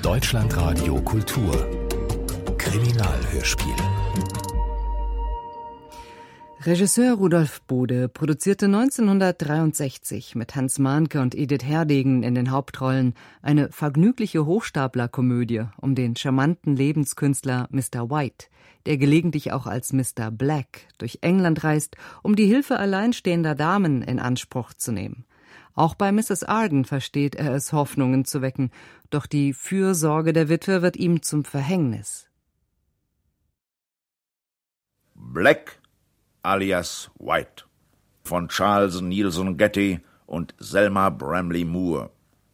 Deutschlandradio Kultur Kriminalhörspiel. Regisseur Rudolf Bode produzierte 1963 mit Hans Mahnke und Edith Herdegen in den Hauptrollen eine vergnügliche Hochstaplerkomödie um den charmanten Lebenskünstler Mr. White, der gelegentlich auch als Mr. Black durch England reist, um die Hilfe alleinstehender Damen in Anspruch zu nehmen. Auch bei Mrs. Arden versteht er es, Hoffnungen zu wecken, doch die Fürsorge der Witwe wird ihm zum Verhängnis. Black alias White von Charles Nielsen Getty und Selma Bramley Moore.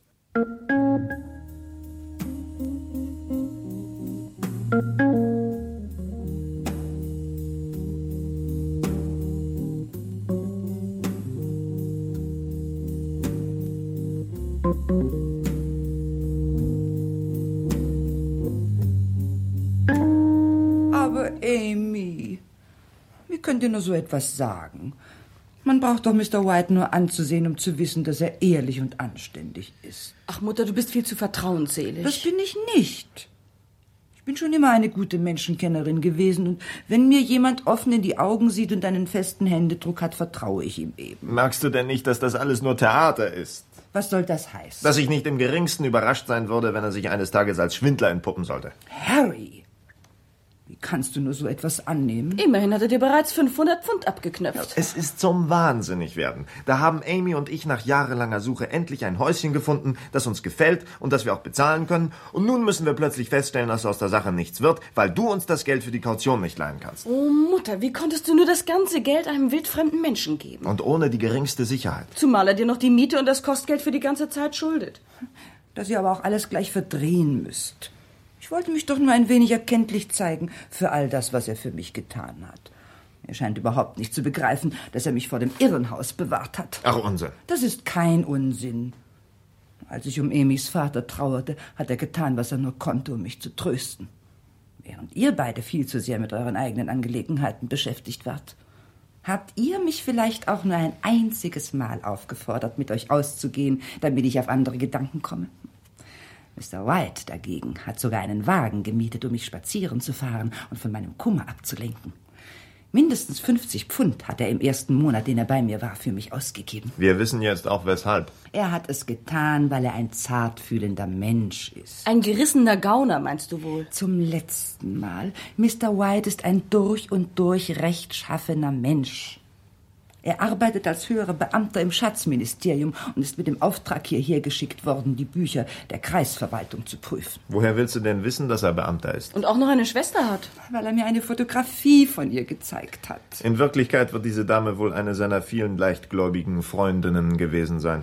Aber Amy, wie könnt ihr nur so etwas sagen? Man braucht doch Mr. White nur anzusehen, um zu wissen, dass er ehrlich und anständig ist. Ach Mutter, du bist viel zu vertrauensselig. Das bin ich nicht. Ich bin schon immer eine gute Menschenkennerin gewesen und wenn mir jemand offen in die Augen sieht und einen festen Händedruck hat, vertraue ich ihm eben. Merkst du denn nicht, dass das alles nur Theater ist? Was soll das heißen? Dass ich nicht im geringsten überrascht sein würde, wenn er sich eines Tages als Schwindler entpuppen sollte. Harry, wie kannst du nur so etwas annehmen? Immerhin hat er dir bereits 500 Pfund abgeknöpft. Es ist zum Wahnsinnigwerden. Da haben Amy und ich nach jahrelanger Suche endlich ein Häuschen gefunden, das uns gefällt und das wir auch bezahlen können. Und nun müssen wir plötzlich feststellen, dass aus der Sache nichts wird, weil du uns das Geld für die Kaution nicht leihen kannst. Oh Mutter, wie konntest du nur das ganze Geld einem wildfremden Menschen geben? Und ohne die geringste Sicherheit. Zumal er dir noch die Miete und das Kostgeld für die ganze Zeit schuldet. Dass ihr aber auch alles gleich verdrehen müsst. Ich wollte mich doch nur ein wenig erkenntlich zeigen für all das, was er für mich getan hat. Er scheint überhaupt nicht zu begreifen, dass er mich vor dem Irrenhaus bewahrt hat. Ach, Unsinn. Das ist kein Unsinn. Als ich um Amys Vater trauerte, hat er getan, was er nur konnte, um mich zu trösten. Während ihr beide viel zu sehr mit euren eigenen Angelegenheiten beschäftigt wart. Habt ihr mich vielleicht auch nur ein einziges Mal aufgefordert, mit euch auszugehen, damit ich auf andere Gedanken komme? Mr. White dagegen hat sogar einen Wagen gemietet, um mich spazieren zu fahren und von meinem Kummer abzulenken. Mindestens 50 Pfund hat er im ersten Monat, den er bei mir war, für mich ausgegeben. Wir wissen jetzt auch, weshalb. Er hat es getan, weil er ein zartfühlender Mensch ist. Ein gerissener Gauner, meinst du wohl? Zum letzten Mal. Mr. White ist ein durch und durch rechtschaffener Mensch. Er arbeitet als höherer Beamter im Schatzministerium und ist mit dem Auftrag hierher geschickt worden, die Bücher der Kreisverwaltung zu prüfen. Woher willst du denn wissen, dass er Beamter ist? Und auch noch eine Schwester hat. Weil er mir eine Fotografie von ihr gezeigt hat. In Wirklichkeit wird diese Dame wohl eine seiner vielen leichtgläubigen Freundinnen gewesen sein.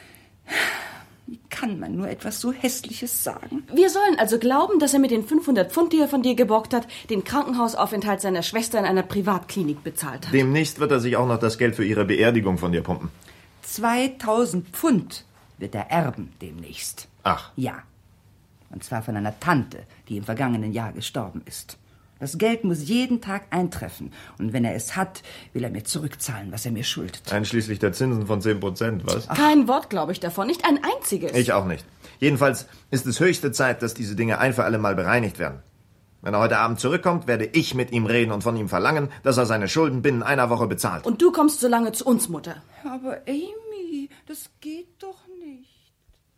Wie kann man nur etwas so Hässliches sagen? Wir sollen also glauben, dass er mit den 500 Pfund, die er von dir geborgt hat, den Krankenhausaufenthalt seiner Schwester in einer Privatklinik bezahlt hat. Demnächst wird er sich auch noch das Geld für ihre Beerdigung von dir pumpen. 2000 Pfund wird er erben demnächst. Ach. Ja. Und zwar von einer Tante, die im vergangenen Jahr gestorben ist. Das Geld muss jeden Tag eintreffen. Und wenn er es hat, will er mir zurückzahlen, was er mir schuldet. Einschließlich der Zinsen von 10%, was? Kein Wort, glaube ich, davon. Nicht ein einziges. Ich auch nicht. Jedenfalls ist es höchste Zeit, dass diese Dinge ein für alle Mal bereinigt werden. Wenn er heute Abend zurückkommt, werde ich mit ihm reden und von ihm verlangen, dass er seine Schulden binnen einer Woche bezahlt. Und du kommst so lange zu uns, Mutter. Aber Amy, das geht doch nicht.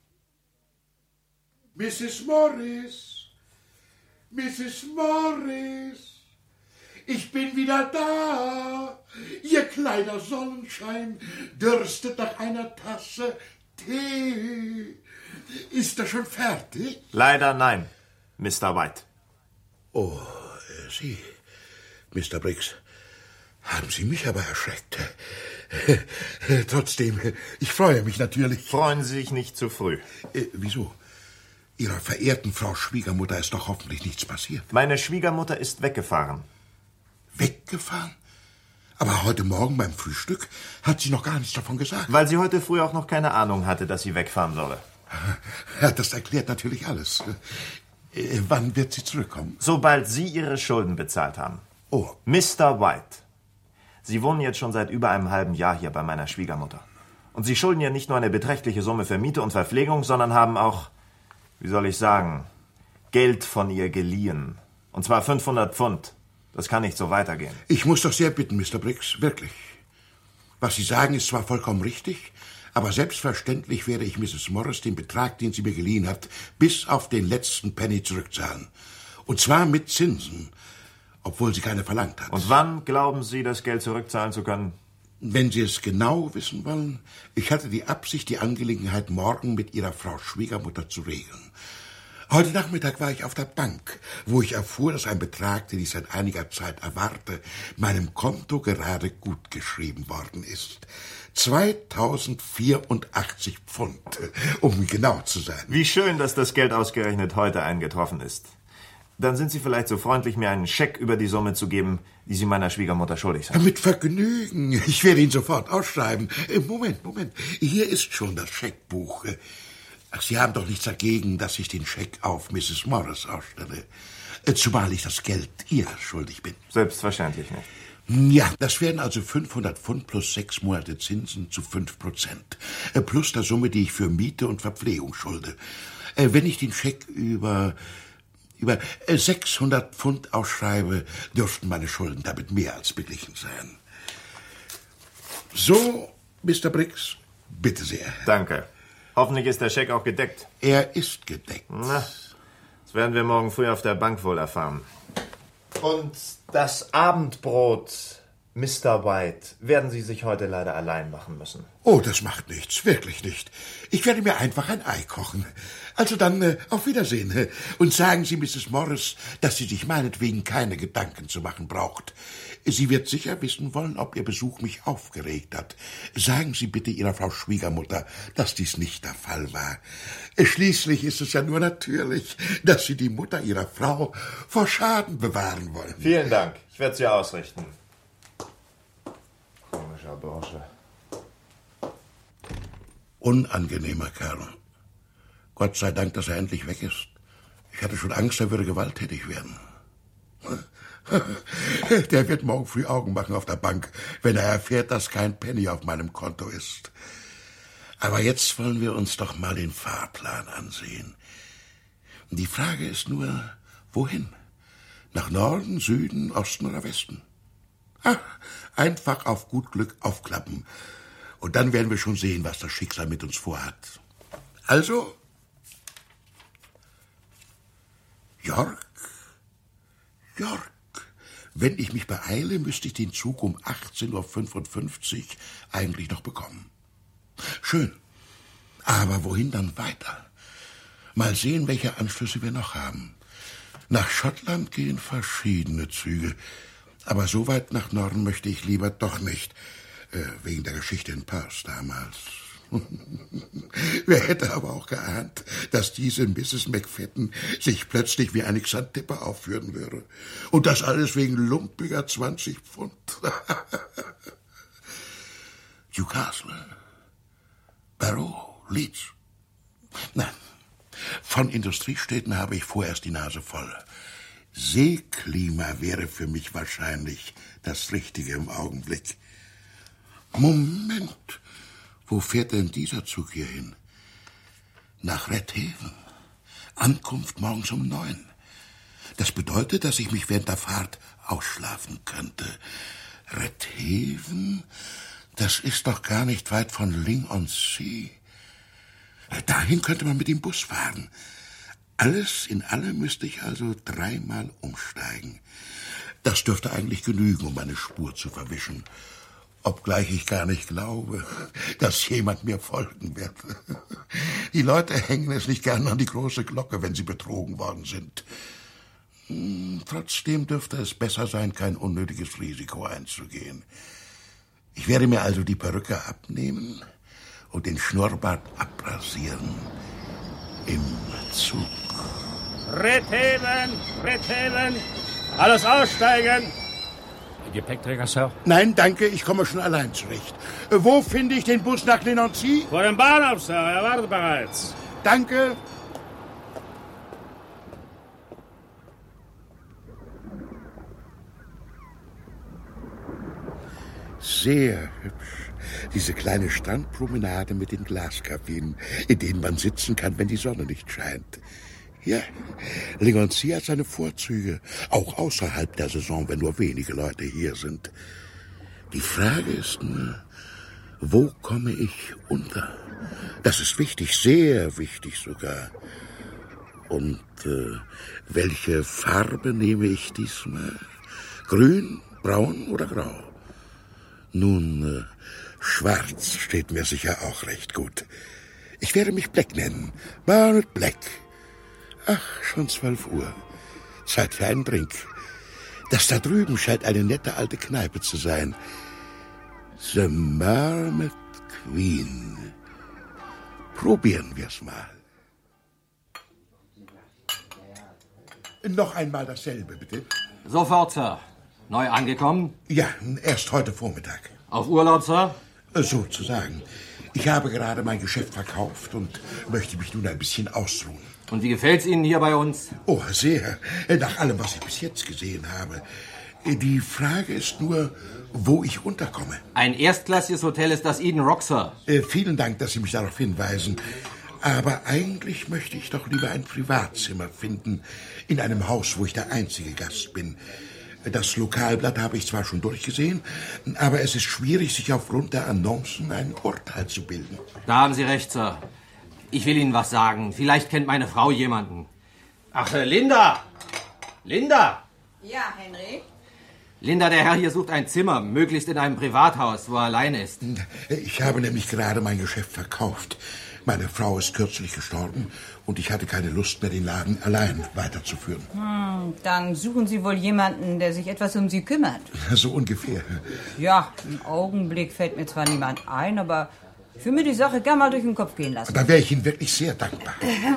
Mrs. Morris! Mrs. Morris, ich bin wieder da. Ihr kleiner Sonnenschein dürstet nach einer Tasse Tee. Ist er schon fertig? Leider nein, Mr. White. Oh, Sie, Mr. Briggs, haben Sie mich aber erschreckt. Trotzdem, ich freue mich natürlich. Freuen Sie sich nicht zu früh. Wieso? Ihrer verehrten Frau Schwiegermutter ist doch hoffentlich nichts passiert. Meine Schwiegermutter ist weggefahren. Weggefahren? Aber heute Morgen beim Frühstück hat sie noch gar nichts davon gesagt. Weil sie heute früh auch noch keine Ahnung hatte, dass sie wegfahren würde. Ja, das erklärt natürlich alles. Wann wird sie zurückkommen? Sobald Sie Ihre Schulden bezahlt haben. Oh. Mr. White, Sie wohnen jetzt schon seit über einem halben Jahr hier bei meiner Schwiegermutter. Und Sie schulden ja nicht nur eine beträchtliche Summe für Miete und Verpflegung, sondern haben auch, wie soll ich sagen, Geld von ihr geliehen. Und zwar 500 Pfund. Das kann nicht so weitergehen. Ich muss doch sehr bitten, Mr. Briggs, wirklich. Was Sie sagen, ist zwar vollkommen richtig, aber selbstverständlich werde ich Mrs. Morris den Betrag, den sie mir geliehen hat, bis auf den letzten Penny zurückzahlen. Und zwar mit Zinsen, obwohl sie keine verlangt hat. Und wann glauben Sie, das Geld zurückzahlen zu können? Wenn Sie es genau wissen wollen, ich hatte die Absicht, die Angelegenheit morgen mit Ihrer Frau Schwiegermutter zu regeln. Heute Nachmittag war ich auf der Bank, wo ich erfuhr, dass ein Betrag, den ich seit einiger Zeit erwarte, meinem Konto gerade gut geschrieben worden ist. 2084 Pfund, um genau zu sein. Wie schön, dass das Geld ausgerechnet heute eingetroffen ist. Dann sind Sie vielleicht so freundlich, mir einen Scheck über die Summe zu geben, die Sie meiner Schwiegermutter schuldig sind. Mit Vergnügen. Ich werde ihn sofort ausschreiben. Moment. Hier ist schon das Scheckbuch. Ach, Sie haben doch nichts dagegen, dass ich den Scheck auf Mrs. Morris ausstelle. Zumal ich das Geld ihr schuldig bin. Selbstverständlich nicht. Ja, das wären also 500 Pfund plus 6 Monate Zinsen zu 5%. Plus der Summe, die ich für Miete und Verpflegung schulde. Wenn ich den Scheck über 600 Pfund ausschreibe, dürften meine Schulden damit mehr als beglichen sein. So, Mr. Briggs, bitte sehr. Danke. Hoffentlich ist der Scheck auch gedeckt. Er ist gedeckt. Na, das werden wir morgen früh auf der Bank wohl erfahren. Und das Abendbrot, Mr. White, werden Sie sich heute leider allein machen müssen. Oh, das macht nichts, wirklich nicht. Ich werde mir einfach ein Ei kochen. Also dann auf Wiedersehen. Und sagen Sie Mrs. Morris, dass sie sich meinetwegen keine Gedanken zu machen braucht. Sie wird sicher wissen wollen, ob Ihr Besuch mich aufgeregt hat. Sagen Sie bitte Ihrer Frau Schwiegermutter, dass dies nicht der Fall war. Schließlich ist es ja nur natürlich, dass Sie die Mutter Ihrer Frau vor Schaden bewahren wollen. Vielen Dank. Ich werde es ihr ausrichten. Komischer Bursche. Unangenehmer Kerl. Gott sei Dank, dass er endlich weg ist. Ich hatte schon Angst, er würde gewalttätig werden. Der wird morgen früh Augen machen auf der Bank, wenn er erfährt, dass kein Penny auf meinem Konto ist. Aber jetzt wollen wir uns doch mal den Fahrplan ansehen. Die Frage ist nur, wohin? Nach Norden, Süden, Osten oder Westen? Einfach auf gut Glück aufklappen. Und dann werden wir schon sehen, was das Schicksal mit uns vorhat. Also, York. Wenn ich mich beeile, müsste ich den Zug um 18:55 Uhr eigentlich noch bekommen. Schön. Aber wohin dann weiter? Mal sehen, welche Anschlüsse wir noch haben. Nach Schottland gehen verschiedene Züge. Aber so weit nach Norden möchte ich lieber doch nicht. Wegen der Geschichte in Perth damals. Wer hätte aber auch geahnt, dass diese Mrs. McFadden sich plötzlich wie eine Xantippe aufführen würde. Und das alles wegen lumpiger 20 Pfund. Newcastle, Barrow, Leeds. Nein, von Industriestädten habe ich vorerst die Nase voll. Seeklima wäre für mich wahrscheinlich das Richtige im Augenblick. Moment, wo fährt denn dieser Zug hier hin? Nach Redhaven. Ankunft morgens um 9. Das bedeutet, dass ich mich während der Fahrt ausschlafen könnte. Redhaven? Das ist doch gar nicht weit von Ling-on-Sea. Dahin könnte man mit dem Bus fahren. Alles in allem müsste ich also 3-mal umsteigen. Das dürfte eigentlich genügen, um meine Spur zu verwischen. Obgleich ich gar nicht glaube, dass jemand mir folgen wird. Die Leute hängen es nicht gern an die große Glocke, wenn sie betrogen worden sind. Trotzdem dürfte es besser sein, kein unnötiges Risiko einzugehen. Ich werde mir also die Perücke abnehmen und den Schnurrbart abrasieren. Im Zug. Redhaven! Alles aussteigen! Gepäckträger, Sir? Nein, danke, ich komme schon allein zurecht. Wo finde ich den Bus nach Ling-on-Sea? Vor dem Bahnhof, Sir. Er wartet bereits. Danke. Sehr hübsch. Diese kleine Strandpromenade mit den Glaskabinen, in denen man sitzen kann, wenn die Sonne nicht scheint. Ja, Lingoncy hat seine Vorzüge, auch außerhalb der Saison, wenn nur wenige Leute hier sind. Die Frage ist nur, wo komme ich unter? Das ist wichtig, sehr wichtig sogar. Und welche Farbe nehme ich diesmal? Grün, braun oder grau? Nun, schwarz steht mir sicher auch recht gut. Ich werde mich Black nennen. Barnett Black. Ach, schon 12 Uhr. Zeit für einen Drink. Das da drüben scheint eine nette alte Kneipe zu sein. The Marmot Queen. Probieren wir's mal. Noch einmal dasselbe, bitte. Sofort, Sir. Neu angekommen? Ja, erst heute Vormittag. Auf Urlaub, Sir? Sozusagen. Ich habe gerade mein Geschäft verkauft und möchte mich nun ein bisschen ausruhen. Und wie gefällt's Ihnen hier bei uns? Oh, sehr. Nach allem, was ich bis jetzt gesehen habe. Die Frage ist nur, wo ich unterkomme. Ein erstklassiges Hotel ist das Eden Rock, Sir. Vielen Dank, dass Sie mich darauf hinweisen. Aber eigentlich möchte ich doch lieber ein Privatzimmer finden, in einem Haus, wo ich der einzige Gast bin. Das Lokalblatt habe ich zwar schon durchgesehen, aber es ist schwierig, sich aufgrund der Annoncen ein Urteil zu bilden. Da haben Sie recht, Sir. Ich will Ihnen was sagen. Vielleicht kennt meine Frau jemanden. Ach, Linda! Linda! Ja, Henry? Linda, der Herr hier sucht ein Zimmer, möglichst in einem Privathaus, wo er allein ist. Ich habe nämlich gerade mein Geschäft verkauft. Meine Frau ist kürzlich gestorben und ich hatte keine Lust mehr, den Laden allein weiterzuführen. Dann suchen Sie wohl jemanden, der sich etwas um Sie kümmert. So ungefähr. Ja, im Augenblick fällt mir zwar niemand ein, aber ich will mir die Sache gern mal durch den Kopf gehen lassen. Da wäre ich Ihnen wirklich sehr dankbar.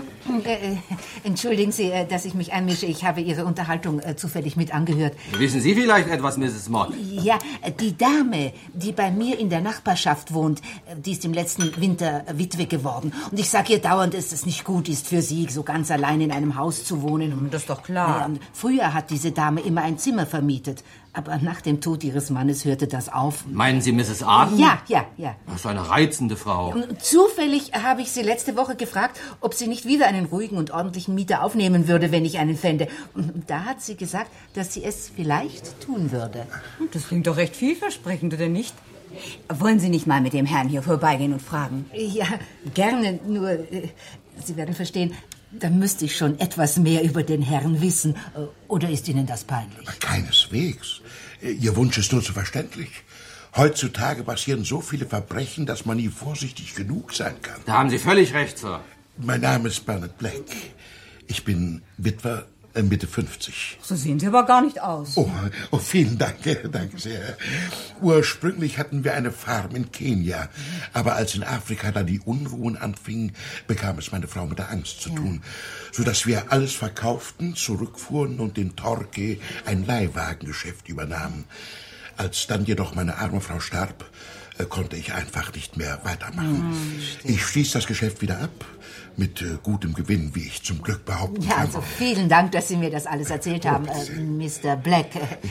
Entschuldigen Sie, dass ich mich einmische. Ich habe Ihre Unterhaltung zufällig mit angehört. Wissen Sie vielleicht etwas, Mrs. Mott? Ja, die Dame, die bei mir in der Nachbarschaft wohnt, die ist im letzten Winter Witwe geworden. Und ich sage ihr dauernd, dass es nicht gut ist für sie, so ganz allein in einem Haus zu wohnen. Das ist doch klar. Ja, früher hat diese Dame immer ein Zimmer vermietet. Aber nach dem Tod ihres Mannes hörte das auf. Meinen Sie Mrs. Arden? Ja. Das ist eine reizende Frau. Zufällig habe ich sie letzte Woche gefragt, ob sie nicht wieder einen ruhigen und ordentlichen Mieter aufnehmen würde, wenn ich einen fände. Und da hat sie gesagt, dass sie es vielleicht tun würde. Das klingt doch recht vielversprechend, oder nicht? Wollen Sie nicht mal mit dem Herrn hier vorbeigehen und fragen? Ja, gerne, nur Sie werden verstehen, da müsste ich schon etwas mehr über den Herrn wissen. Oder ist Ihnen das peinlich? Keineswegs. Ihr Wunsch ist nur so verständlich. Heutzutage passieren so viele Verbrechen, dass man nie vorsichtig genug sein kann. Da haben Sie völlig recht, Sir. Mein Name ist Barnett Black. Ich bin Witwer, Mitte 50. So sehen Sie aber gar nicht aus. Oh, vielen Dank. Danke sehr. Ursprünglich hatten wir eine Farm in Kenia. Aber als in Afrika dann die Unruhen anfingen, bekam es meine Frau mit der Angst zu tun. Sodass wir alles verkauften, zurückfuhren und in Torquay ein Leihwagengeschäft übernahmen. Als dann jedoch meine arme Frau starb, konnte ich einfach nicht mehr weitermachen. Ich stieß das Geschäft wieder ab. Mit gutem Gewinn, wie ich zum Glück behaupten kann. Ja, also vielen Dank, dass Sie mir das alles erzählt haben, Mr. Black.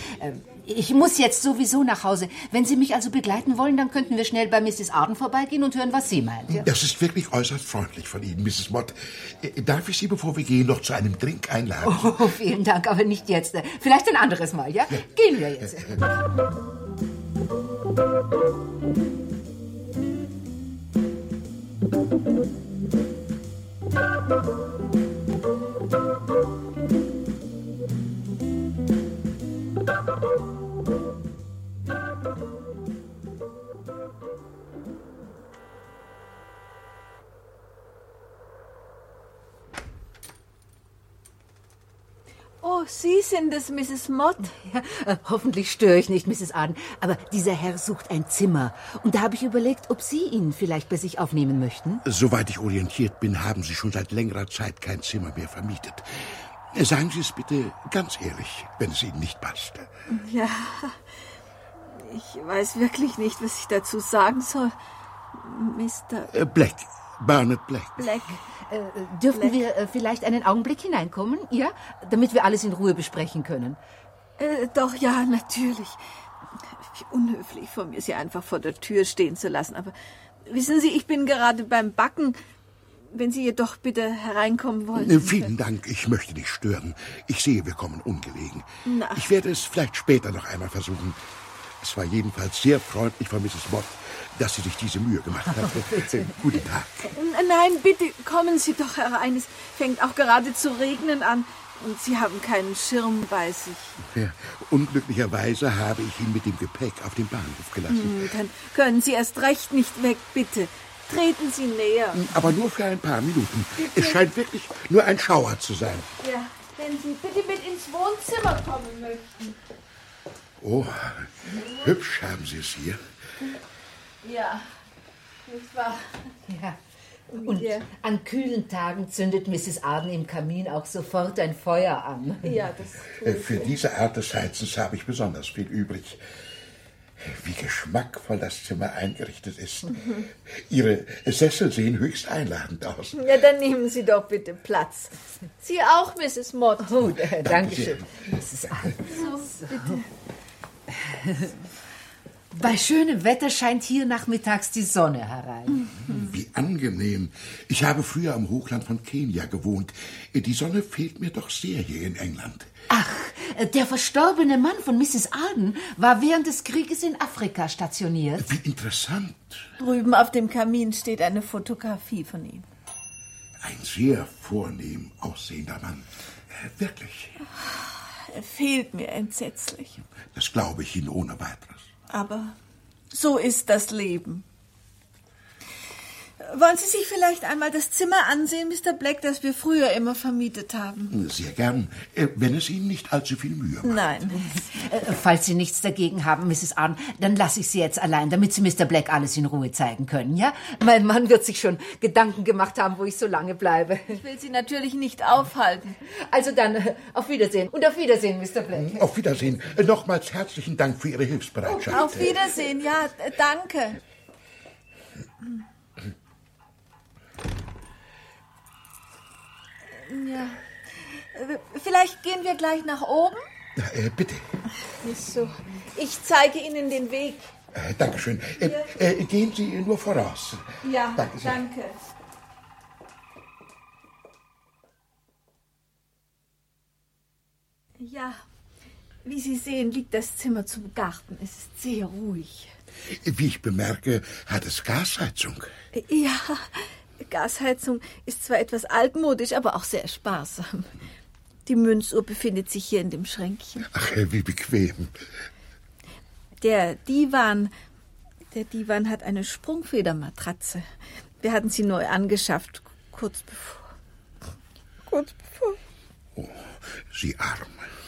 Ich muss jetzt sowieso nach Hause. Wenn Sie mich also begleiten wollen, dann könnten wir schnell bei Mrs. Arden vorbeigehen und hören, was sie meint. Ja? Das ist wirklich äußerst freundlich von Ihnen, Mrs. Mott. Darf ich Sie, bevor wir gehen, noch zu einem Drink einladen? Oh, vielen Dank, aber nicht jetzt. Vielleicht ein anderes Mal, ja? Gehen wir jetzt. Oh, Sie sind es, Mrs. Mott? Ja, hoffentlich störe ich nicht, Mrs. Arden. Aber dieser Herr sucht ein Zimmer. Und da habe ich überlegt, ob Sie ihn vielleicht bei sich aufnehmen möchten. Soweit ich orientiert bin, haben Sie schon seit längerer Zeit kein Zimmer mehr vermietet. Sagen Sie es bitte ganz ehrlich, wenn es Ihnen nicht passt. Ja, ich weiß wirklich nicht, was ich dazu sagen soll. Mr. Black, Barnett Black. Black. Dürften wir vielleicht einen Augenblick hineinkommen, ja? Damit wir alles in Ruhe besprechen können. Doch, ja, natürlich. Wie unhöflich von mir, Sie einfach vor der Tür stehen zu lassen. Aber wissen Sie, ich bin gerade beim Backen. Wenn Sie jedoch bitte hereinkommen wollen. Vielen Dank, ich möchte nicht stören. Ich sehe, wir kommen ungelegen. Na. Ich werde es vielleicht später noch einmal versuchen. Es war jedenfalls sehr freundlich von Mrs. Mott, dass sie sich diese Mühe gemacht hat. Guten Tag. Nein, bitte kommen Sie doch herein. Es fängt auch gerade zu regnen an. Und Sie haben keinen Schirm bei sich. Ja, unglücklicherweise habe ich ihn mit dem Gepäck auf dem Bahnhof gelassen. Dann können Sie erst recht nicht weg, bitte. Treten Sie näher. Aber nur für ein paar Minuten. Es scheint wirklich nur ein Schauer zu sein. Ja, wenn Sie bitte mit ins Wohnzimmer kommen möchten. Oh, hübsch haben Sie es hier. Ja, nicht wahr? Ja. Und an kühlen Tagen zündet Mrs. Arden im Kamin auch sofort ein Feuer an. Ja, das Für diese Art des Heizens habe ich besonders viel übrig. Wie geschmackvoll das Zimmer eingerichtet ist. Ihre Sessel sehen höchst einladend aus. Ja, dann nehmen Sie doch bitte Platz. Sie auch, Mrs. Mott. Oh, danke schön. So, bitte. Bei schönem Wetter scheint hier nachmittags die Sonne herein. Wie angenehm. Ich habe früher am Hochland von Kenia gewohnt. Die Sonne fehlt mir doch sehr hier in England. Ach, der verstorbene Mann von Mrs. Arden war während des Krieges in Afrika stationiert. Wie interessant. Drüben auf dem Kamin steht eine Fotografie von ihm. Ein sehr vornehm aussehender Mann. Wirklich. Er fehlt mir entsetzlich. Das glaube ich Ihnen ohne weiteres. Aber so ist das Leben. Wollen Sie sich vielleicht einmal das Zimmer ansehen, Mr. Black, das wir früher immer vermietet haben? Sehr gern, wenn es Ihnen nicht allzu viel Mühe macht. Nein. Falls Sie nichts dagegen haben, Mrs. Arden, dann lasse ich Sie jetzt allein, damit Sie Mr. Black alles in Ruhe zeigen können, ja? Mein Mann wird sich schon Gedanken gemacht haben, wo ich so lange bleibe. Ich will Sie natürlich nicht aufhalten. Also dann, auf Wiedersehen. Und auf Wiedersehen, Mr. Black. Auf Wiedersehen. Nochmals herzlichen Dank für Ihre Hilfsbereitschaft. Auf Wiedersehen, ja, danke. Ja. Vielleicht gehen wir gleich nach oben? Bitte. So. Ich zeige Ihnen den Weg. Dankeschön. Gehen Sie nur voraus. Ja, danke. Danke. Ja, wie Sie sehen, liegt das Zimmer zum Garten. Es ist sehr ruhig. Wie ich bemerke, hat es Gasheizung. Ja, Gasheizung ist zwar etwas altmodisch, aber auch sehr sparsam. Die Münzuhr befindet sich hier in dem Schränkchen. Ach, wie bequem. Der Divan hat eine Sprungfedermatratze. Wir hatten sie neu angeschafft, kurz bevor. Oh, Sie arm.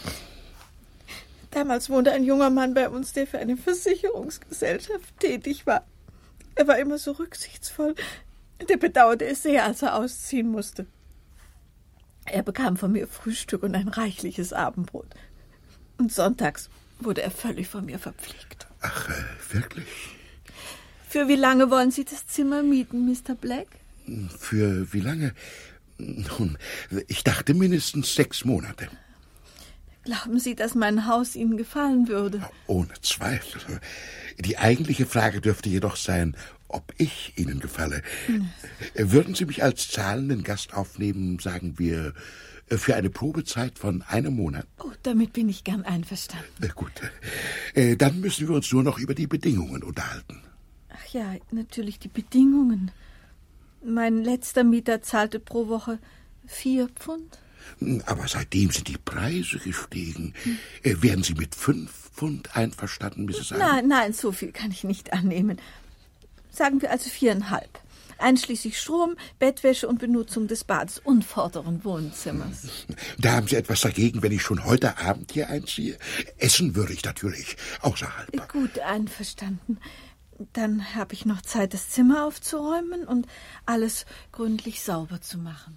Damals wohnte ein junger Mann bei uns, der für eine Versicherungsgesellschaft tätig war. Er war immer so rücksichtsvoll. Der bedauerte es sehr, als er ausziehen musste. Er bekam von mir Frühstück und ein reichliches Abendbrot. Und sonntags wurde er völlig von mir verpflegt. Ach, wirklich? Für wie lange wollen Sie das Zimmer mieten, Mr. Black? Für wie lange? Nun, ich dachte mindestens 6 Monate. Glauben Sie, dass mein Haus Ihnen gefallen würde? Ohne Zweifel. Die eigentliche Frage dürfte jedoch sein, ob ich Ihnen gefalle. Würden Sie mich als zahlenden Gast aufnehmen, sagen wir, für eine Probezeit von 1 Monat? Oh, damit bin ich gern einverstanden. Gut. Dann müssen wir uns nur noch über die Bedingungen unterhalten. Ach ja, natürlich die Bedingungen. Mein letzter Mieter zahlte pro Woche 4 Pfund. Aber seitdem sind die Preise gestiegen. Wären Sie mit 5 Pfund einverstanden, Mrs. Arden? Nein, so viel kann ich nicht annehmen. Sagen wir also 4,5. Einschließlich Strom, Bettwäsche und Benutzung des Bades und vorderen Wohnzimmers. Da haben Sie etwas dagegen, wenn ich schon heute Abend hier einziehe? Essen würde ich natürlich, außerhalb. Gut, einverstanden. Dann habe ich noch Zeit, das Zimmer aufzuräumen und alles gründlich sauber zu machen.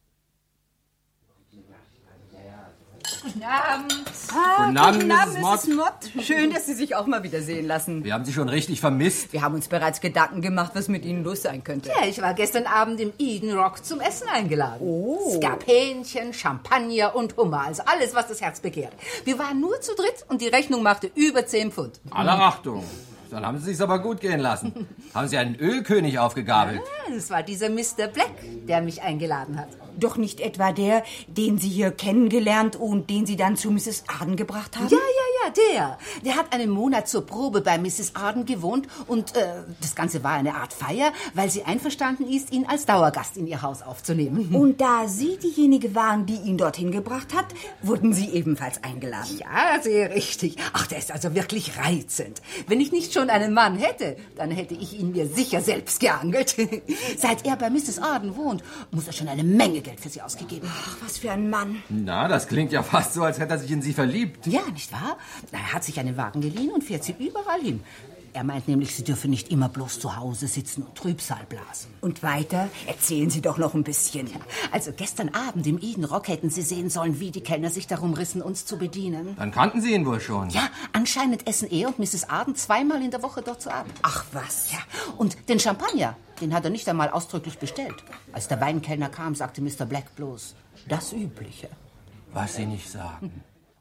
Guten Abend. Guten Abend, Mrs. Mott. Schön, dass Sie sich auch mal wieder sehen lassen. Wir haben Sie schon richtig vermisst. Wir haben uns bereits Gedanken gemacht, was mit Ihnen los sein könnte. Ja, ich war gestern Abend im Eden Rock zum Essen eingeladen. Oh. Es gab Hähnchen, Champagner und Hummer, also alles, was das Herz begehrt. Wir waren nur zu dritt und die Rechnung machte über 10 Pfund. Aller Achtung. Dann haben Sie sich's aber gut gehen lassen. Haben Sie einen Ölkönig aufgegabelt? Ja, das war dieser Mr. Black, der mich eingeladen hat. Doch nicht etwa der, den Sie hier kennengelernt und den Sie dann zu Mrs. Arden gebracht haben? Ja, der. Der hat einen Monat zur Probe bei Mrs. Arden gewohnt und das Ganze war eine Art Feier, weil sie einverstanden ist, ihn als Dauergast in ihr Haus aufzunehmen. Und da Sie diejenige waren, die ihn dorthin gebracht hat, wurden Sie ebenfalls eingeladen? Ja, sehr richtig. Ach, der ist also wirklich reizend. Wenn ich nicht schon einen Mann hätte, dann hätte ich ihn mir sicher selbst geangelt. Seit er bei Mrs. Arden wohnt, muss er schon eine Menge Geld für sie ausgegeben haben. Ach, was für ein Mann. Na, das klingt ja fast so, als hätte er sich in Sie verliebt. Ja, nicht wahr? Er hat sich einen Wagen geliehen und fährt sie überall hin. Er meint nämlich, sie dürfe nicht immer bloß zu Hause sitzen und Trübsal blasen. Und weiter? Erzählen Sie doch noch ein bisschen. Ja, also gestern Abend im Eden Rock hätten Sie sehen sollen, wie die Kellner sich darum rissen, uns zu bedienen. Dann kannten Sie ihn wohl schon. Ja, anscheinend essen er und Mrs. Arden zweimal in der Woche dort zu Abend. Ach was. Ja, und den Champagner, den hat er nicht einmal ausdrücklich bestellt. Als der Weinkellner kam, sagte Mr. Black bloß, das Übliche. Was Sie nicht sagen.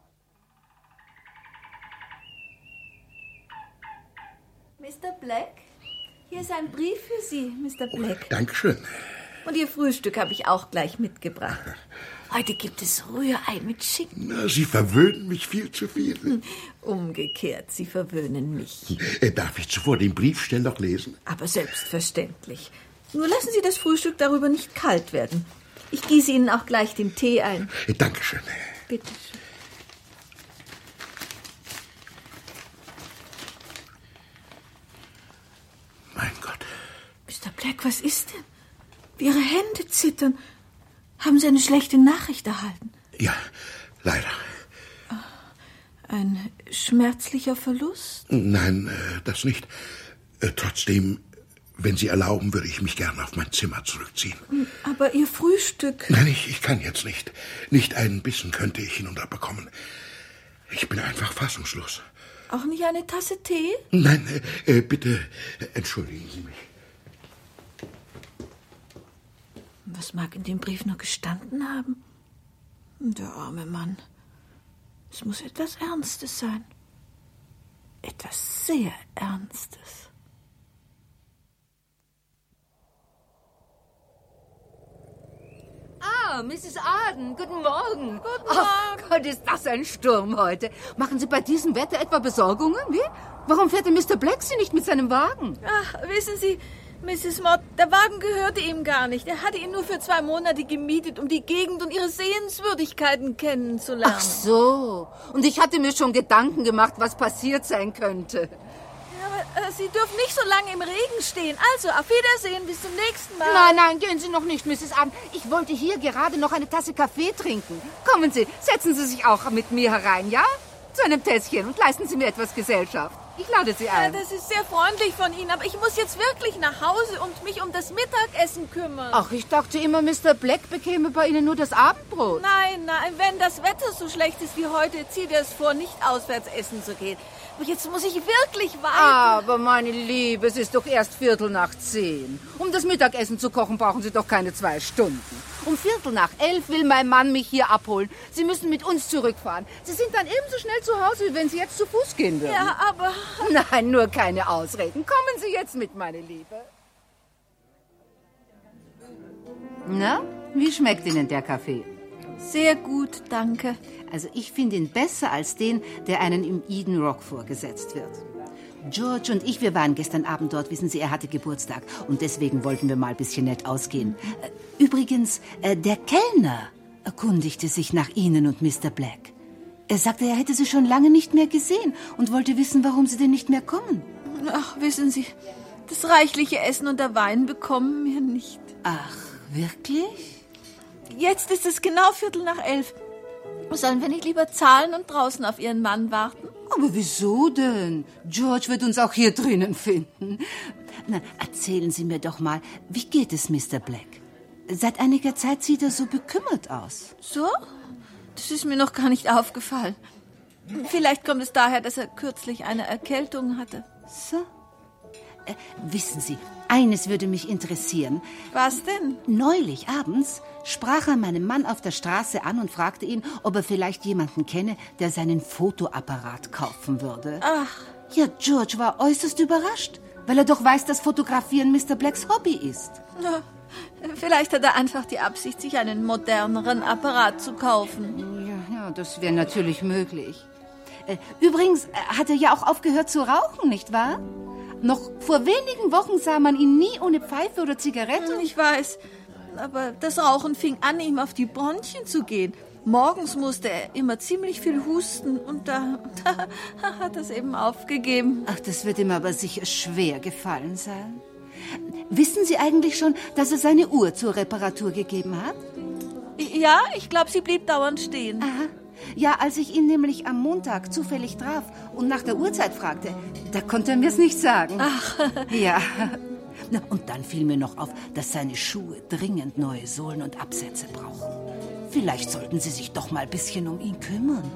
Mr. Black, hier ist ein Brief für Sie, Mr. Black. Dankeschön. Und Ihr Frühstück habe ich auch gleich mitgebracht. Heute gibt es Rührei mit Schinken. Na, Sie verwöhnen mich viel zu viel. Umgekehrt, Sie verwöhnen mich. Darf ich zuvor den Briefstell noch lesen? Aber selbstverständlich. Nur lassen Sie das Frühstück darüber nicht kalt werden. Ich gieße Ihnen auch gleich den Tee ein. Dankeschön. Bitte schön. Mein Gott. Mr. Black, was ist denn? Wie Ihre Hände zittern. Haben Sie eine schlechte Nachricht erhalten? Ja, leider. Ein schmerzlicher Verlust? Nein, das nicht. Trotzdem, wenn Sie erlauben, würde ich mich gern auf mein Zimmer zurückziehen. Aber Ihr Frühstück... Nein, ich kann jetzt nicht. Nicht einen Bissen könnte ich hinunterbekommen. Ich bin einfach fassungslos. Auch nicht eine Tasse Tee? Nein, bitte entschuldigen Sie mich. Was mag in dem Brief nur gestanden haben? Der arme Mann. Es muss etwas Ernstes sein. Etwas sehr Ernstes. Ah, Mrs. Arden, guten Morgen. Guten Morgen. Ach Gott, ist das ein Sturm heute. Machen Sie bei diesem Wetter etwa Besorgungen, wie? Warum fährt denn Mr. Black Sie nicht mit seinem Wagen? Ach, wissen Sie, Mrs. Mott, der Wagen gehörte ihm gar nicht. Er hatte ihn nur für 2 Monate gemietet, um die Gegend und ihre Sehenswürdigkeiten kennenzulernen. Ach so. Und ich hatte mir schon Gedanken gemacht, was passiert sein könnte. Aber Sie dürfen nicht so lange im Regen stehen. Also, auf Wiedersehen, bis zum nächsten Mal. Nein, gehen Sie noch nicht, Mrs. Arden. Ich wollte hier gerade noch eine Tasse Kaffee trinken. Kommen Sie, setzen Sie sich auch mit mir herein, ja? Zu einem Tässchen und leisten Sie mir etwas Gesellschaft. Ich lade Sie ein. Ja, das ist sehr freundlich von Ihnen, aber ich muss jetzt wirklich nach Hause und mich um das Mittagessen kümmern. Ach, ich dachte immer, Mr. Black bekäme bei Ihnen nur das Abendbrot. Nein, wenn das Wetter so schlecht ist wie heute, zieht er es vor, nicht auswärts essen zu gehen. Aber jetzt muss ich wirklich weiter. Aber meine Liebe, es ist doch erst 9:45. Um das Mittagessen zu kochen, brauchen Sie doch keine 2 Stunden. Um 11:45 will mein Mann mich hier abholen. Sie müssen mit uns zurückfahren. Sie sind dann ebenso schnell zu Hause, wie wenn Sie jetzt zu Fuß gehen würden. Ja, aber... Nein, nur keine Ausreden. Kommen Sie jetzt mit, meine Liebe. Na, wie schmeckt Ihnen der Kaffee? Sehr gut, danke. Also ich finde ihn besser als den, der einen im Eden Rock vorgesetzt wird. George und ich, wir waren gestern Abend dort, wissen Sie, er hatte Geburtstag. Und deswegen wollten wir mal ein bisschen nett ausgehen. Übrigens, der Kellner erkundigte sich nach Ihnen und Mr. Black. Er sagte, er hätte Sie schon lange nicht mehr gesehen und wollte wissen, warum Sie denn nicht mehr kommen. Ach, wissen Sie, das reichliche Essen und der Wein bekommen wir nicht. Ach, wirklich? Jetzt ist es genau 11:15. Sollen wir nicht lieber zahlen und draußen auf Ihren Mann warten? Aber wieso denn? George wird uns auch hier drinnen finden. Na, erzählen Sie mir doch mal, wie geht es Mr. Black? Seit einiger Zeit sieht er so bekümmert aus. So? Das ist mir noch gar nicht aufgefallen. Vielleicht kommt es daher, dass er kürzlich eine Erkältung hatte. So? Wissen Sie, eines würde mich interessieren. Was denn? Neulich abends sprach er meinen Mann auf der Straße an und fragte ihn, ob er vielleicht jemanden kenne, der seinen Fotoapparat kaufen würde. Ach. Ja, George war äußerst überrascht, weil er doch weiß, dass Fotografieren Mr. Blacks Hobby ist. Na, vielleicht hat er einfach die Absicht, sich einen moderneren Apparat zu kaufen. Ja, das wäre natürlich möglich. Übrigens hat er ja auch aufgehört zu rauchen, nicht wahr? Noch vor wenigen Wochen sah man ihn nie ohne Pfeife oder Zigarette. Ich weiß, aber das Rauchen fing an, ihm auf die Bronchien zu gehen. Morgens musste er immer ziemlich viel husten und da hat er es eben aufgegeben. Ach, das wird ihm aber sicher schwer gefallen sein. Wissen Sie eigentlich schon, dass er seine Uhr zur Reparatur gegeben hat? Ja, ich glaube, sie blieb dauernd stehen. Aha. Ja, als ich ihn nämlich am Montag zufällig traf und nach der Uhrzeit fragte, da konnte er mir es nicht sagen. Ach. Ja. Na, und dann fiel mir noch auf, dass seine Schuhe dringend neue Sohlen und Absätze brauchen. Vielleicht sollten Sie sich doch mal ein bisschen um ihn kümmern.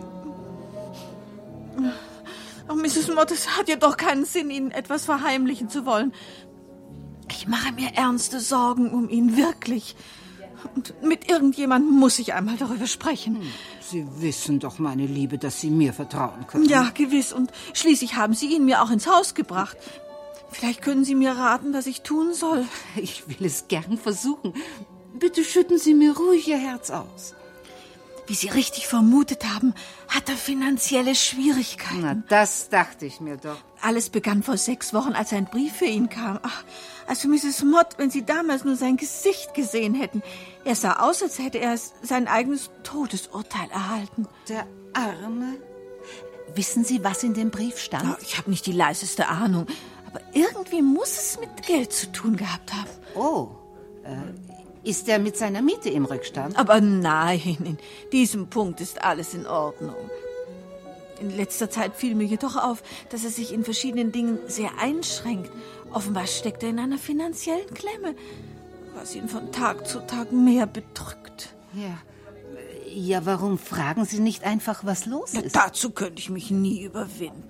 Oh, Mrs. Mott, es hat ja doch keinen Sinn, Ihnen etwas verheimlichen zu wollen. Ich mache mir ernste Sorgen um ihn, wirklich. Und mit irgendjemandem muss ich einmal darüber sprechen. Sie wissen doch, meine Liebe, dass Sie mir vertrauen können. Ja, gewiss. Und schließlich haben Sie ihn mir auch ins Haus gebracht. Vielleicht können Sie mir raten, was ich tun soll. Ich will es gern versuchen. Bitte schütten Sie mir ruhig Ihr Herz aus. Wie Sie richtig vermutet haben, hat er finanzielle Schwierigkeiten. Na, das dachte ich mir doch. Alles begann vor 6 Wochen, als ein Brief für ihn kam. Ach, also Mrs. Mott, wenn Sie damals nur sein Gesicht gesehen hätten. Er sah aus, als hätte er sein eigenes Todesurteil erhalten. Der Arme. Wissen Sie, was in dem Brief stand? Ja, ich habe nicht die leiseste Ahnung. Aber irgendwie muss es mit Geld zu tun gehabt haben. Oh, ist er mit seiner Miete im Rückstand? Aber nein, in diesem Punkt ist alles in Ordnung. In letzter Zeit fiel mir jedoch auf, dass er sich in verschiedenen Dingen sehr einschränkt. Offenbar steckt er in einer finanziellen Klemme, was ihn von Tag zu Tag mehr bedrückt. Ja, warum fragen Sie nicht einfach, was los ist? Dazu könnte ich mich nie überwinden.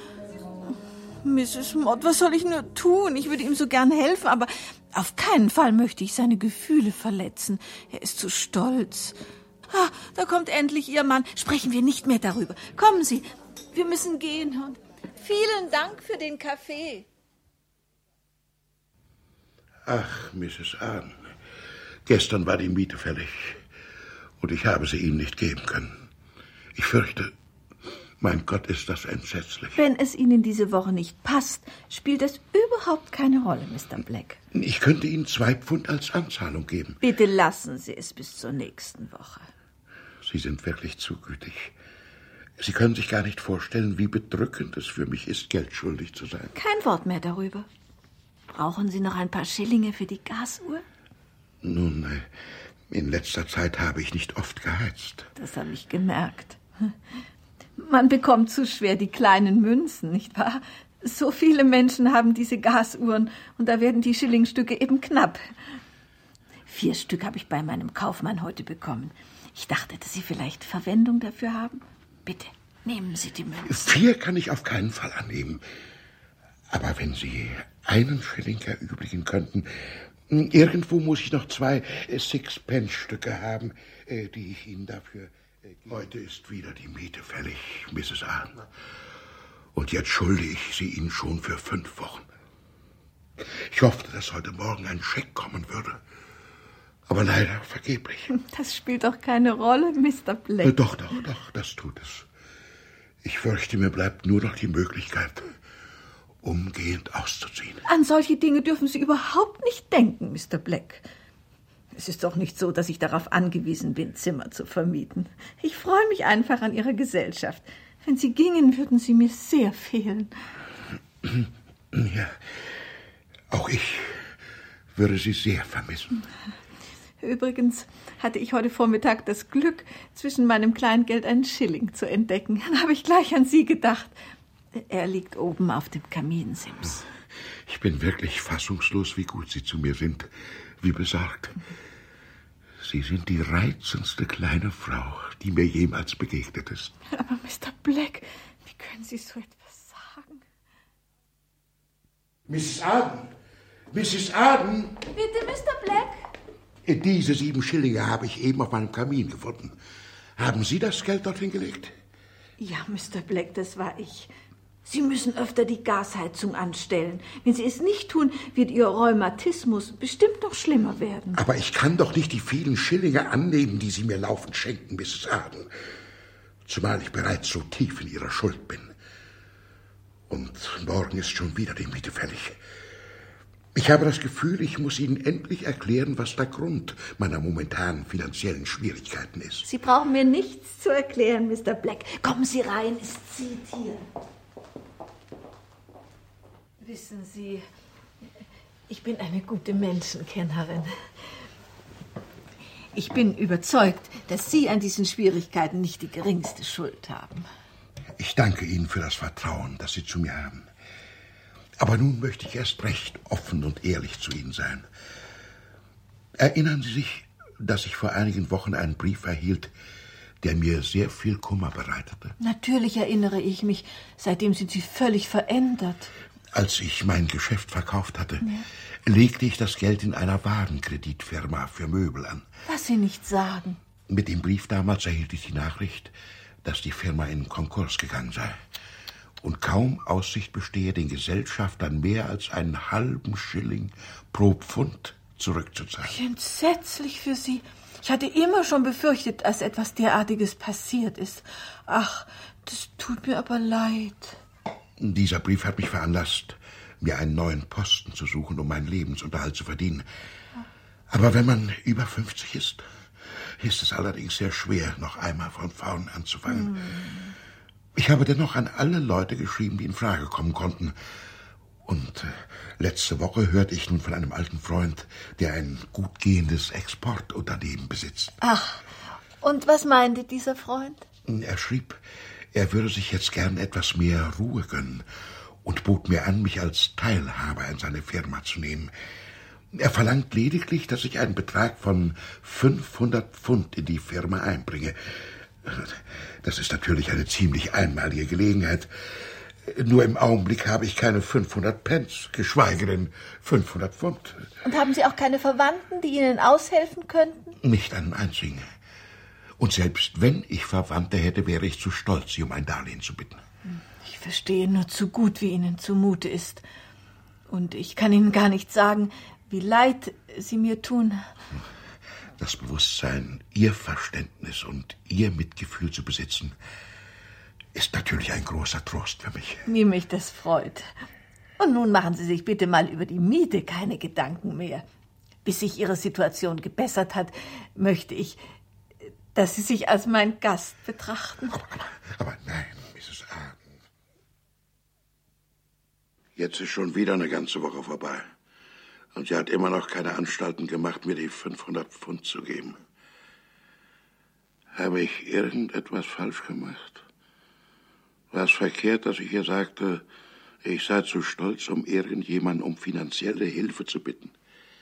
Mrs. Mott, was soll ich nur tun? Ich würde ihm so gern helfen, aber auf keinen Fall möchte ich seine Gefühle verletzen. Er ist zu stolz. Ah, da kommt endlich Ihr Mann. Sprechen wir nicht mehr darüber. Kommen Sie, wir müssen gehen. Und vielen Dank für den Kaffee. Ach, Mrs. Arden, gestern war die Miete fällig und ich habe sie Ihnen nicht geben können. Ich fürchte, mein Gott, ist das entsetzlich. Wenn es Ihnen diese Woche nicht passt, spielt es überhaupt keine Rolle, Mr. Black. Ich könnte Ihnen 2 Pfund als Anzahlung geben. Bitte lassen Sie es bis zur nächsten Woche. Sie sind wirklich zu gütig. Sie können sich gar nicht vorstellen, wie bedrückend es für mich ist, Geld schuldig zu sein. Kein Wort mehr darüber. Brauchen Sie noch ein paar Schillinge für die Gasuhr? Nun, in letzter Zeit habe ich nicht oft geheizt. Das habe ich gemerkt. Man bekommt zu schwer die kleinen Münzen, nicht wahr? So viele Menschen haben diese Gasuhren und da werden die Schillingstücke eben knapp. 4 Stück habe ich bei meinem Kaufmann heute bekommen. Ich dachte, dass Sie vielleicht Verwendung dafür haben. Bitte, nehmen Sie die Münzen. 4 kann ich auf keinen Fall annehmen. Aber wenn Sie einen Schilling erübrigen könnten, irgendwo muss ich noch 2 Sixpence-Stücke haben, die ich Ihnen dafür gebe. Heute ist wieder die Miete fällig, Mrs. Arden. Und jetzt schulde ich sie Ihnen schon für 5 Wochen. Ich hoffte, dass heute Morgen ein Scheck kommen würde. Aber leider vergeblich. Das spielt doch keine Rolle, Mr. Black. Doch, das tut es. Ich fürchte, mir bleibt nur noch die Möglichkeit, umgehend auszuziehen. An solche Dinge dürfen Sie überhaupt nicht denken, Mr. Black. Es ist doch nicht so, dass ich darauf angewiesen bin, Zimmer zu vermieten. Ich freue mich einfach an Ihrer Gesellschaft. Wenn Sie gingen, würden Sie mir sehr fehlen. Ja, auch ich würde Sie sehr vermissen. Übrigens hatte ich heute Vormittag das Glück, zwischen meinem Kleingeld einen Schilling zu entdecken. Dann habe ich gleich an Sie gedacht. Er liegt oben auf dem Kaminsims. Ich bin wirklich fassungslos, wie gut Sie zu mir sind, wie besorgt. Sie sind die reizendste kleine Frau, die mir jemals begegnet ist. Aber Mr. Black, wie können Sie so etwas sagen? Mrs. Arden! Mrs. Arden! Bitte, Mr. Black? Diese 7 Schillinge habe ich eben auf meinem Kamin gefunden. Haben Sie das Geld dorthin gelegt? Ja, Mr. Black, das war ich. Sie müssen öfter die Gasheizung anstellen. Wenn Sie es nicht tun, wird Ihr Rheumatismus bestimmt noch schlimmer werden. Aber ich kann doch nicht die vielen Schillinge annehmen, die Sie mir laufend schenken, Mrs. Arden. Zumal ich bereits so tief in Ihrer Schuld bin. Und morgen ist schon wieder die Miete fällig. Ich habe das Gefühl, ich muss Ihnen endlich erklären, was der Grund meiner momentanen finanziellen Schwierigkeiten ist. Sie brauchen mir nichts zu erklären, Mr. Black. Kommen Sie rein, es zieht hier. Wissen Sie, ich bin eine gute Menschenkennerin. Ich bin überzeugt, dass Sie an diesen Schwierigkeiten nicht die geringste Schuld haben. Ich danke Ihnen für das Vertrauen, das Sie zu mir haben. Aber nun möchte ich erst recht offen und ehrlich zu Ihnen sein. Erinnern Sie sich, dass ich vor einigen Wochen einen Brief erhielt, der mir sehr viel Kummer bereitete? Natürlich erinnere ich mich. Seitdem sind Sie völlig verändert. Als ich mein Geschäft verkauft hatte, legte ich das Geld in einer Warenkreditfirma für Möbel an. Was Sie nicht sagen. Mit dem Brief damals erhielt ich die Nachricht, dass die Firma in Konkurs gegangen sei und kaum Aussicht bestehe, den Gesellschaftern mehr als einen halben Schilling pro Pfund zurückzuzahlen. Wie entsetzlich für Sie. Ich hatte immer schon befürchtet, dass etwas derartiges passiert ist. Ach, das tut mir aber leid. Dieser Brief hat mich veranlasst, mir einen neuen Posten zu suchen, um meinen Lebensunterhalt zu verdienen. Aber wenn man über 50 ist es allerdings sehr schwer, noch einmal von vorn anzufangen. Ich habe dennoch an alle Leute geschrieben, die in Frage kommen konnten. Und letzte Woche hörte ich nun von einem alten Freund, der ein gut gehendes Exportunternehmen besitzt. Ach, und was meinte dieser Freund? Er schrieb, er würde sich jetzt gern etwas mehr Ruhe gönnen und bot mir an, mich als Teilhaber in seine Firma zu nehmen. Er verlangt lediglich, dass ich einen Betrag von 500 Pfund in die Firma einbringe. Das ist natürlich eine ziemlich einmalige Gelegenheit. Nur im Augenblick habe ich keine 500 Pence, geschweige denn 500 Pfund. Und haben Sie auch keine Verwandten, die Ihnen aushelfen könnten? Nicht einen einzigen. Und selbst wenn ich Verwandte hätte, wäre ich zu stolz, sie um ein Darlehen zu bitten. Ich verstehe nur zu gut, wie Ihnen zumute ist. Und ich kann Ihnen gar nicht sagen, wie leid Sie mir tun. Das Bewusstsein, Ihr Verständnis und Ihr Mitgefühl zu besitzen, ist natürlich ein großer Trost für mich. Wie mich das freut. Und nun machen Sie sich bitte mal über die Miete keine Gedanken mehr. Bis sich Ihre Situation gebessert hat, möchte ich, dass Sie sich als mein Gast betrachten. Aber nein, Mrs. Arden. Jetzt ist schon wieder eine ganze Woche vorbei. Und sie hat immer noch keine Anstalten gemacht, mir die 500 Pfund zu geben. Habe ich irgendetwas falsch gemacht? War es verkehrt, dass ich ihr sagte, ich sei zu stolz, um irgendjemanden um finanzielle Hilfe zu bitten?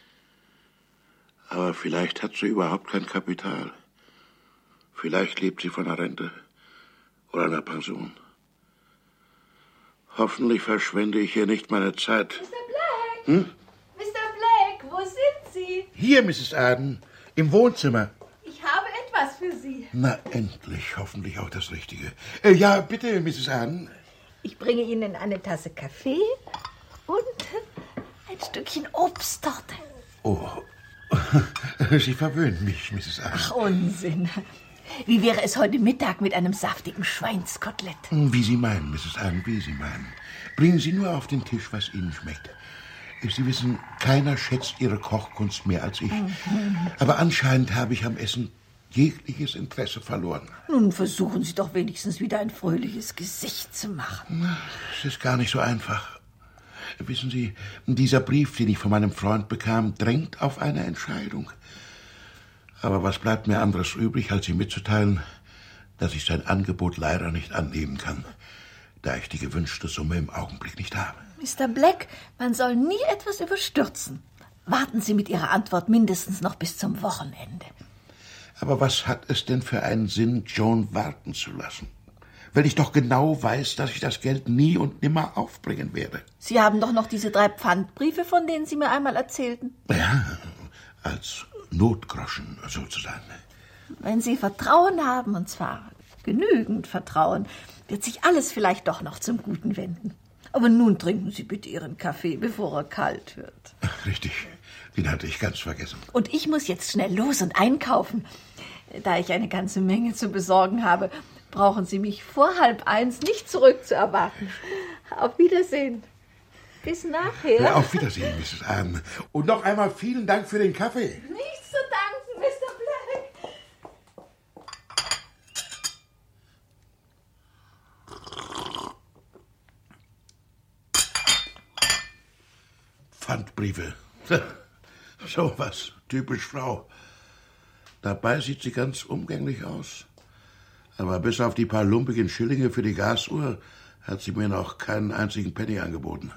Aber vielleicht hat sie überhaupt kein Kapital. Vielleicht lebt sie von einer Rente oder einer Pension. Hoffentlich verschwende ich hier nicht meine Zeit. Mr. Black! Mr. Black, wo sind Sie? Hier, Mrs. Arden, im Wohnzimmer. Ich habe etwas für Sie. Na, endlich. Hoffentlich auch das Richtige. Ja, bitte, Mrs. Arden. Ich bringe Ihnen eine Tasse Kaffee und ein Stückchen Obsttorte. Oh, Sie verwöhnen mich, Mrs. Arden. Ach, Unsinn. Wie wäre es heute Mittag mit einem saftigen Schweinskotelett? Wie Sie meinen, Mrs. Arden, wie Sie meinen. Bringen Sie nur auf den Tisch, was Ihnen schmeckt. Sie wissen, keiner schätzt Ihre Kochkunst mehr als ich. Aber anscheinend habe ich am Essen jegliches Interesse verloren. Nun versuchen Sie doch wenigstens wieder ein fröhliches Gesicht zu machen. Es ist gar nicht so einfach. Wissen Sie, dieser Brief, den ich von meinem Freund bekam, drängt auf eine Entscheidung. Aber was bleibt mir anderes übrig, als ihm mitzuteilen, dass ich sein Angebot leider nicht annehmen kann, da ich die gewünschte Summe im Augenblick nicht habe. Mr. Black, man soll nie etwas überstürzen. Warten Sie mit Ihrer Antwort mindestens noch bis zum Wochenende. Aber was hat es denn für einen Sinn, Joan warten zu lassen? Weil ich doch genau weiß, dass ich das Geld nie und nimmer aufbringen werde. Sie haben doch noch diese 3 Pfandbriefe, von denen Sie mir einmal erzählten. Ja, als Notgroschen sozusagen. Wenn Sie Vertrauen haben, und zwar genügend Vertrauen, wird sich alles vielleicht doch noch zum Guten wenden. Aber nun trinken Sie bitte Ihren Kaffee, bevor er kalt wird. Ach, richtig, den hatte ich ganz vergessen. Und ich muss jetzt schnell los und einkaufen. Da ich eine ganze Menge zu besorgen habe, brauchen Sie mich vor 12:30 nicht zurückzuerwarten. Auf Wiedersehen. Bis nachher. Ja, auf Wiedersehen, Mrs. Ann. Und noch einmal vielen Dank für den Kaffee. Nichts zu danken, Mr. Black. Pfandbriefe. So was, typisch Frau. Dabei sieht sie ganz umgänglich aus. Aber bis auf die paar lumpigen Schillinge für die Gasuhr hat sie mir noch keinen einzigen Penny angeboten.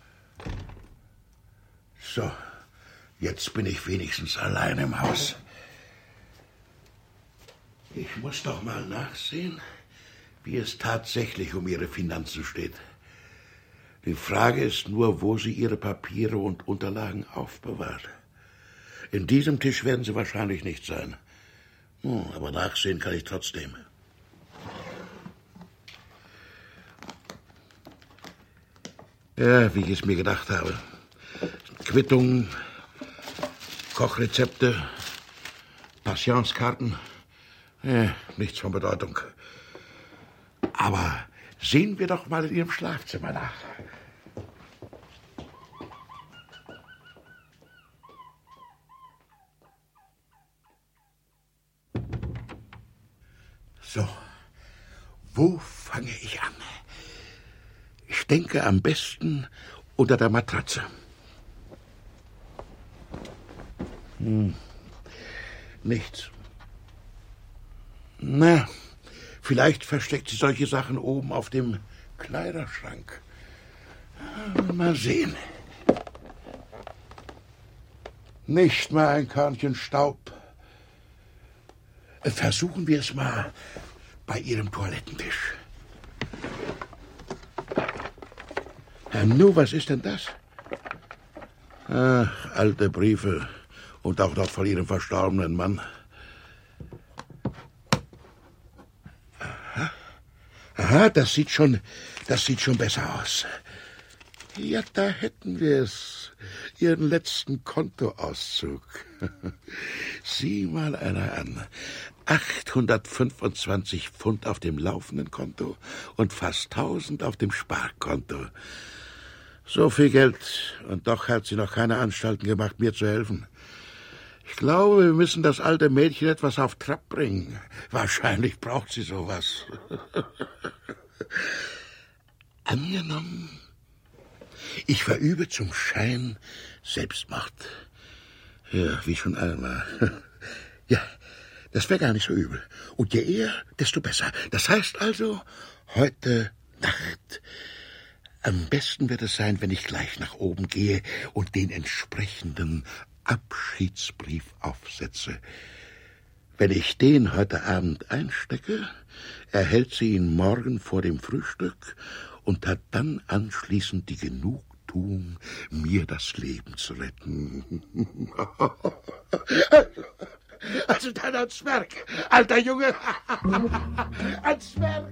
So, jetzt bin ich wenigstens allein im Haus. Ich muss doch mal nachsehen, wie es tatsächlich um ihre Finanzen steht. Die Frage ist nur, wo sie ihre Papiere und Unterlagen aufbewahrt. In diesem Tisch werden sie wahrscheinlich nicht sein. Aber nachsehen kann ich trotzdem. Ja, wie ich es mir gedacht habe. Quittungen, Kochrezepte, Passionskarten. Nichts von Bedeutung. Aber sehen wir doch mal in Ihrem Schlafzimmer nach. So, wo fange ich an? Ich denke am besten unter der Matratze. Nichts. Na, vielleicht versteckt sie solche Sachen oben auf dem Kleiderschrank. Mal sehen. Nicht mal ein Körnchen Staub. Versuchen wir es mal bei Ihrem Toilettentisch. Was ist denn das? Ach, alte Briefe. Und auch noch von Ihrem verstorbenen Mann. Aha, das sieht schon besser aus. Ja, da hätten wir es. Ihren letzten Kontoauszug. Sieh mal einer an. 825 Pfund auf dem laufenden Konto und fast 1000 auf dem Sparkonto. So viel Geld, und doch hat sie noch keine Anstalten gemacht, mir zu helfen. Ich glaube, wir müssen das alte Mädchen etwas auf Trab bringen. Wahrscheinlich braucht sie sowas. Angenommen, ich verübe zum Schein Selbstmord. Ja, wie schon einmal. Ja, das wäre gar nicht so übel. Und je eher, desto besser. Das heißt also, heute Nacht. Am besten wird es sein, wenn ich gleich nach oben gehe und den entsprechenden Abschiedsbrief aufsetze. Wenn ich den heute Abend einstecke, erhält sie ihn morgen vor dem Frühstück und hat dann anschließend die Genugtuung, mir das Leben zu retten. Also dann ans Werk, alter Junge, ans Werk.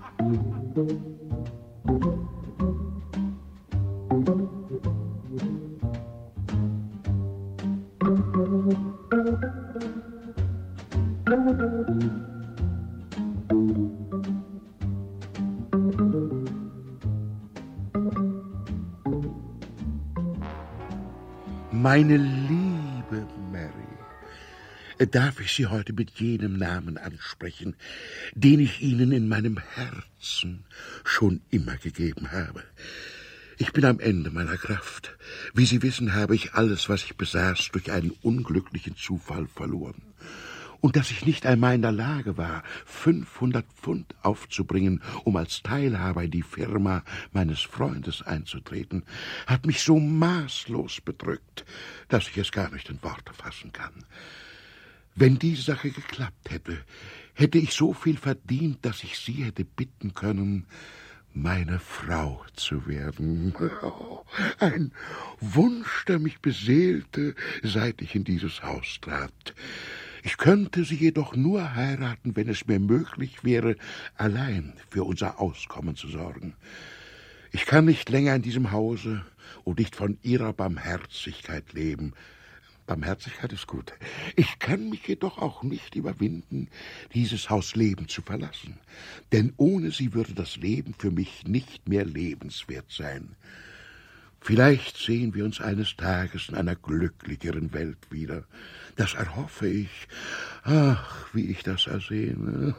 Meine liebe Mary, darf ich Sie heute mit jenem Namen ansprechen, den ich Ihnen in meinem Herzen schon immer gegeben habe. Ich bin am Ende meiner Kraft. Wie Sie wissen, habe ich alles, was ich besaß, durch einen unglücklichen Zufall verloren. Und dass ich nicht einmal in der Lage war, 500 Pfund aufzubringen, um als Teilhaber in die Firma meines Freundes einzutreten, hat mich so maßlos bedrückt, dass ich es gar nicht in Worte fassen kann. Wenn die Sache geklappt hätte, hätte ich so viel verdient, dass ich Sie hätte bitten können, meine Frau zu werden. Ein Wunsch, der mich beseelte, seit ich in dieses Haus trat. Ich könnte sie jedoch nur heiraten, wenn es mir möglich wäre, allein für unser Auskommen zu sorgen. Ich kann nicht länger in diesem Hause und nicht von ihrer Barmherzigkeit leben. Barmherzigkeit ist gut. Ich kann mich jedoch auch nicht überwinden, dieses Haus Leben zu verlassen. Denn ohne sie würde das Leben für mich nicht mehr lebenswert sein. Vielleicht sehen wir uns eines Tages in einer glücklicheren Welt wieder. Das erhoffe ich. Ach, wie ich das ersehne.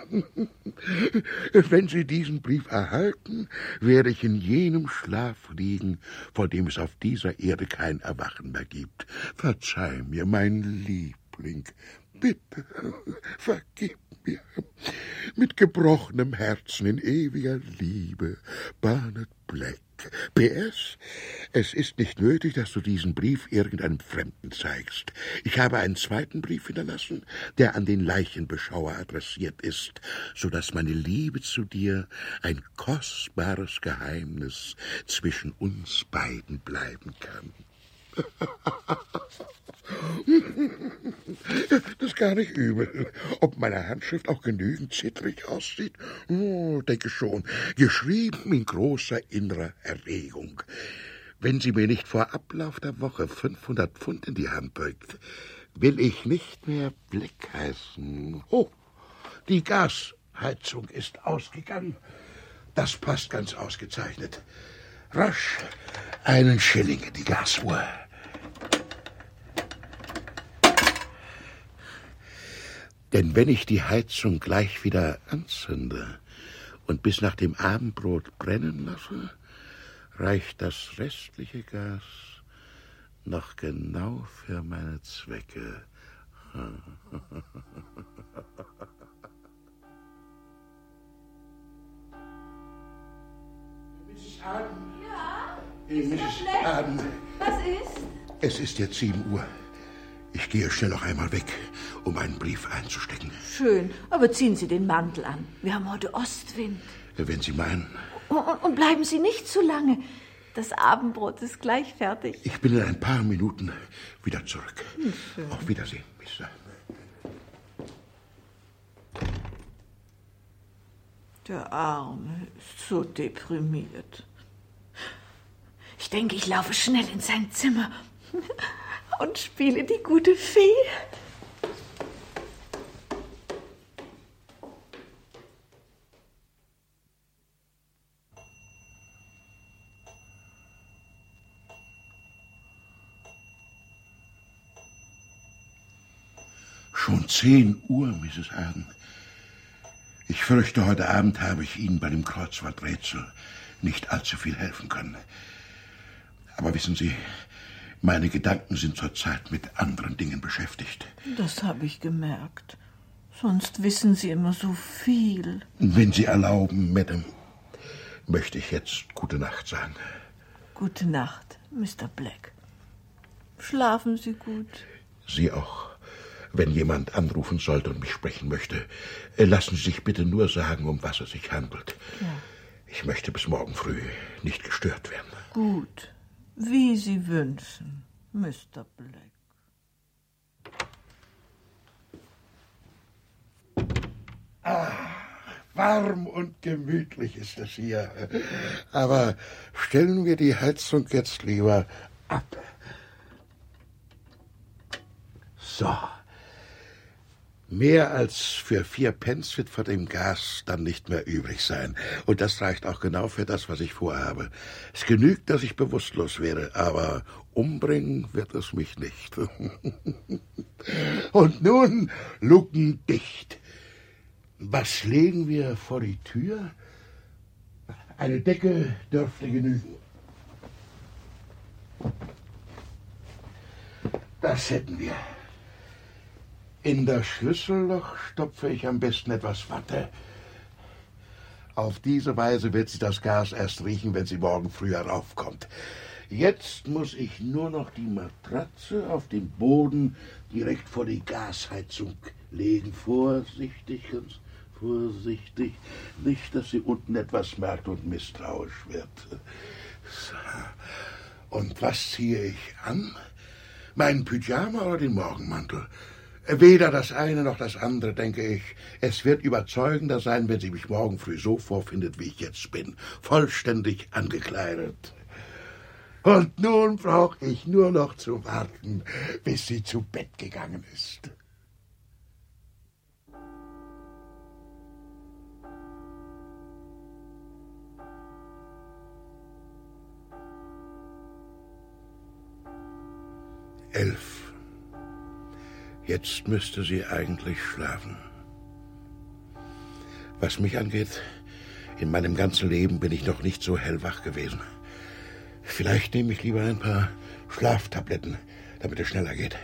Wenn Sie diesen Brief erhalten, werde ich in jenem Schlaf liegen, vor dem es auf dieser Erde kein Erwachen mehr gibt. Verzeih mir, mein Liebling. Bitte, vergib mir. Mit gebrochenem Herzen in ewiger Liebe, Barnett Black. PS, es ist nicht nötig, dass du diesen Brief irgendeinem Fremden zeigst. Ich habe einen zweiten Brief hinterlassen, der an den Leichenbeschauer adressiert ist, so dass meine Liebe zu dir ein kostbares Geheimnis zwischen uns beiden bleiben kann. Das ist gar nicht übel. Ob meine Handschrift auch genügend zittrig aussieht? Oh, denke schon. Geschrieben in großer innerer Erregung. Wenn sie mir nicht vor Ablauf der Woche 500 Pfund in die Hand drückt, will ich nicht mehr Black heißen. Oh, die Gasheizung ist ausgegangen. Das passt ganz ausgezeichnet. Rasch einen Schilling in die Gasuhr. Denn wenn ich die Heizung gleich wieder anzünde und bis nach dem Abendbrot brennen lasse, reicht das restliche Gas noch genau für meine Zwecke. Mrs. Arden. Ja? Mrs. Arden. Was ist? Es ist jetzt 7 Uhr. Ich gehe schnell noch einmal weg, um einen Brief einzustecken. Schön, aber ziehen Sie den Mantel an. Wir haben heute Ostwind. Wenn Sie meinen. Und bleiben Sie nicht zu lange. Das Abendbrot ist gleich fertig. Ich bin in ein paar Minuten wieder zurück. Schön. Auf Wiedersehen, Mister. Der Arme ist so deprimiert. Ich denke, ich laufe schnell in sein Zimmer und spiele die gute Fee. Schon 10 Uhr, Mrs. Arden. Ich fürchte, heute Abend habe ich Ihnen bei dem Kreuzworträtsel nicht allzu viel helfen können. Aber wissen Sie, meine Gedanken sind zurzeit mit anderen Dingen beschäftigt. Das habe ich gemerkt. Sonst wissen Sie immer so viel. Wenn Sie erlauben, Madame, möchte ich jetzt gute Nacht sagen. Gute Nacht, Mr. Black. Schlafen Sie gut. Sie auch. Wenn jemand anrufen sollte und mich sprechen möchte, lassen Sie sich bitte nur sagen, um was es sich handelt. Ja. Ich möchte bis morgen früh nicht gestört werden. Gut. Wie Sie wünschen, Mr. Black. Warm und gemütlich ist es hier. Aber stellen wir die Heizung jetzt lieber ab. So. Mehr als für 4 Pence wird von dem Gas dann nicht mehr übrig sein. Und das reicht auch genau für das, was ich vorhabe. Es genügt, dass ich bewusstlos wäre, aber umbringen wird es mich nicht. Und nun Luken dicht. Was legen wir vor die Tür? Eine Decke dürfte genügen. Das hätten wir. In das Schlüsselloch stopfe ich am besten etwas Watte. Auf diese Weise wird sie das Gas erst riechen, wenn sie morgen früh heraufkommt. Jetzt muss ich nur noch die Matratze auf den Boden direkt vor die Gasheizung legen. Vorsichtig, ganz vorsichtig. Nicht, dass sie unten etwas merkt und misstrauisch wird. So. Und was ziehe ich an? Meinen Pyjama oder den Morgenmantel? Weder das eine noch das andere, denke ich. Es wird überzeugender sein, wenn sie mich morgen früh so vorfindet, wie ich jetzt bin. Vollständig angekleidet. Und nun brauche ich nur noch zu warten, bis sie zu Bett gegangen ist. Elf. Jetzt müsste sie eigentlich schlafen. Was mich angeht, in meinem ganzen Leben bin ich noch nicht so hellwach gewesen. Vielleicht nehme ich lieber ein paar Schlaftabletten, damit es schneller geht.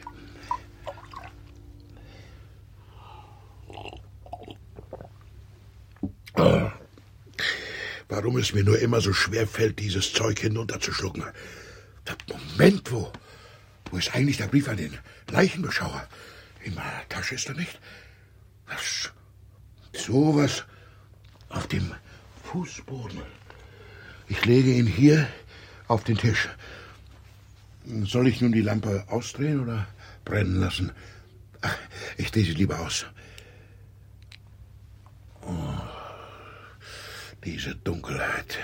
Oh. Warum es mir nur immer so schwer fällt, dieses Zeug hinunterzuschlucken. Moment, wo ist eigentlich der Brief an den Leichenbeschauer? In meiner Tasche ist er nicht. Was? Sowas auf dem Fußboden. Ich lege ihn hier auf den Tisch. Soll ich nun die Lampe ausdrehen oder brennen lassen? Ach, ich drehe sie lieber aus. Oh, diese Dunkelheit.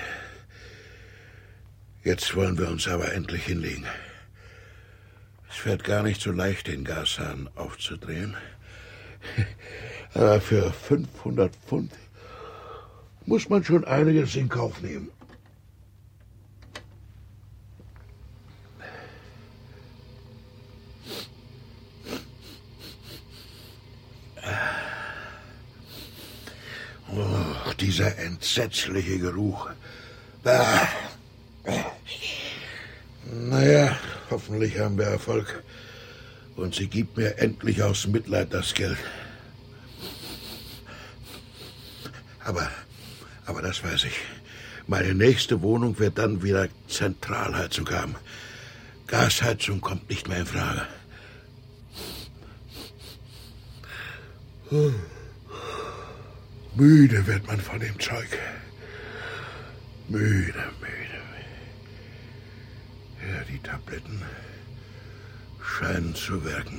Jetzt wollen wir uns aber endlich hinlegen. Es fällt gar nicht so leicht, den Gashahn aufzudrehen. Aber für 500 Pfund muss man schon einiges in Kauf nehmen. Oh, dieser entsetzliche Geruch. Naja, hoffentlich haben wir Erfolg. Und sie gibt mir endlich aus Mitleid das Geld. Aber das weiß ich. Meine nächste Wohnung wird dann wieder Zentralheizung haben. Gasheizung kommt nicht mehr in Frage. Müde wird man von dem Zeug. Müde. Ja, die Tabletten scheinen zu wirken.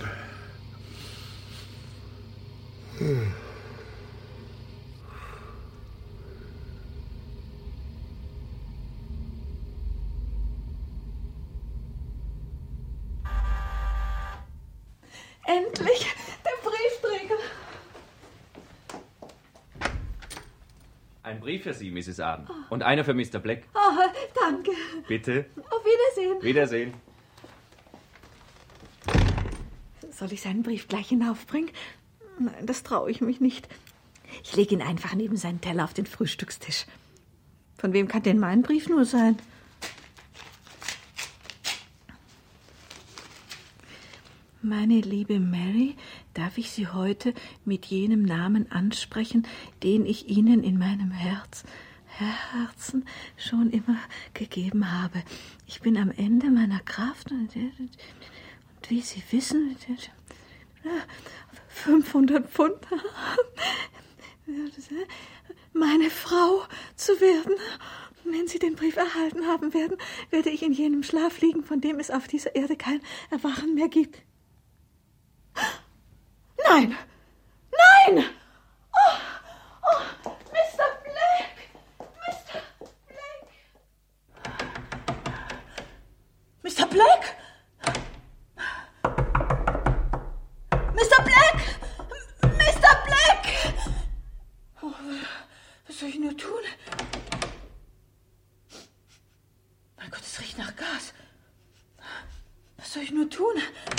Endlich, der Briefträger. Ein Brief für Sie, Mrs. Arden. Und einer für Mr. Black. Oh, danke. Bitte. Auf Wiedersehen. Wiedersehen. Soll ich seinen Brief gleich hinaufbringen? Nein, das traue ich mich nicht. Ich lege ihn einfach neben seinen Teller auf den Frühstückstisch. Von wem kann denn mein Brief nur sein? Meine liebe Mary, darf ich Sie heute mit jenem Namen ansprechen, den ich Ihnen in meinem Herzen schon immer gegeben habe. Ich bin am Ende meiner Kraft und wie Sie wissen, 500 Pfund, meine Frau zu werden. Wenn Sie den Brief erhalten haben werden, werde ich in jenem Schlaf liegen, von dem es auf dieser Erde kein Erwachen mehr gibt. Nein! Nein! Oh, Mr. Black! Mr. Black! Mr. Black! Mr. Black! Mr. Black! Oh, was soll ich nur tun? Mein Gott, es riecht nach Gas. Was soll ich nur tun?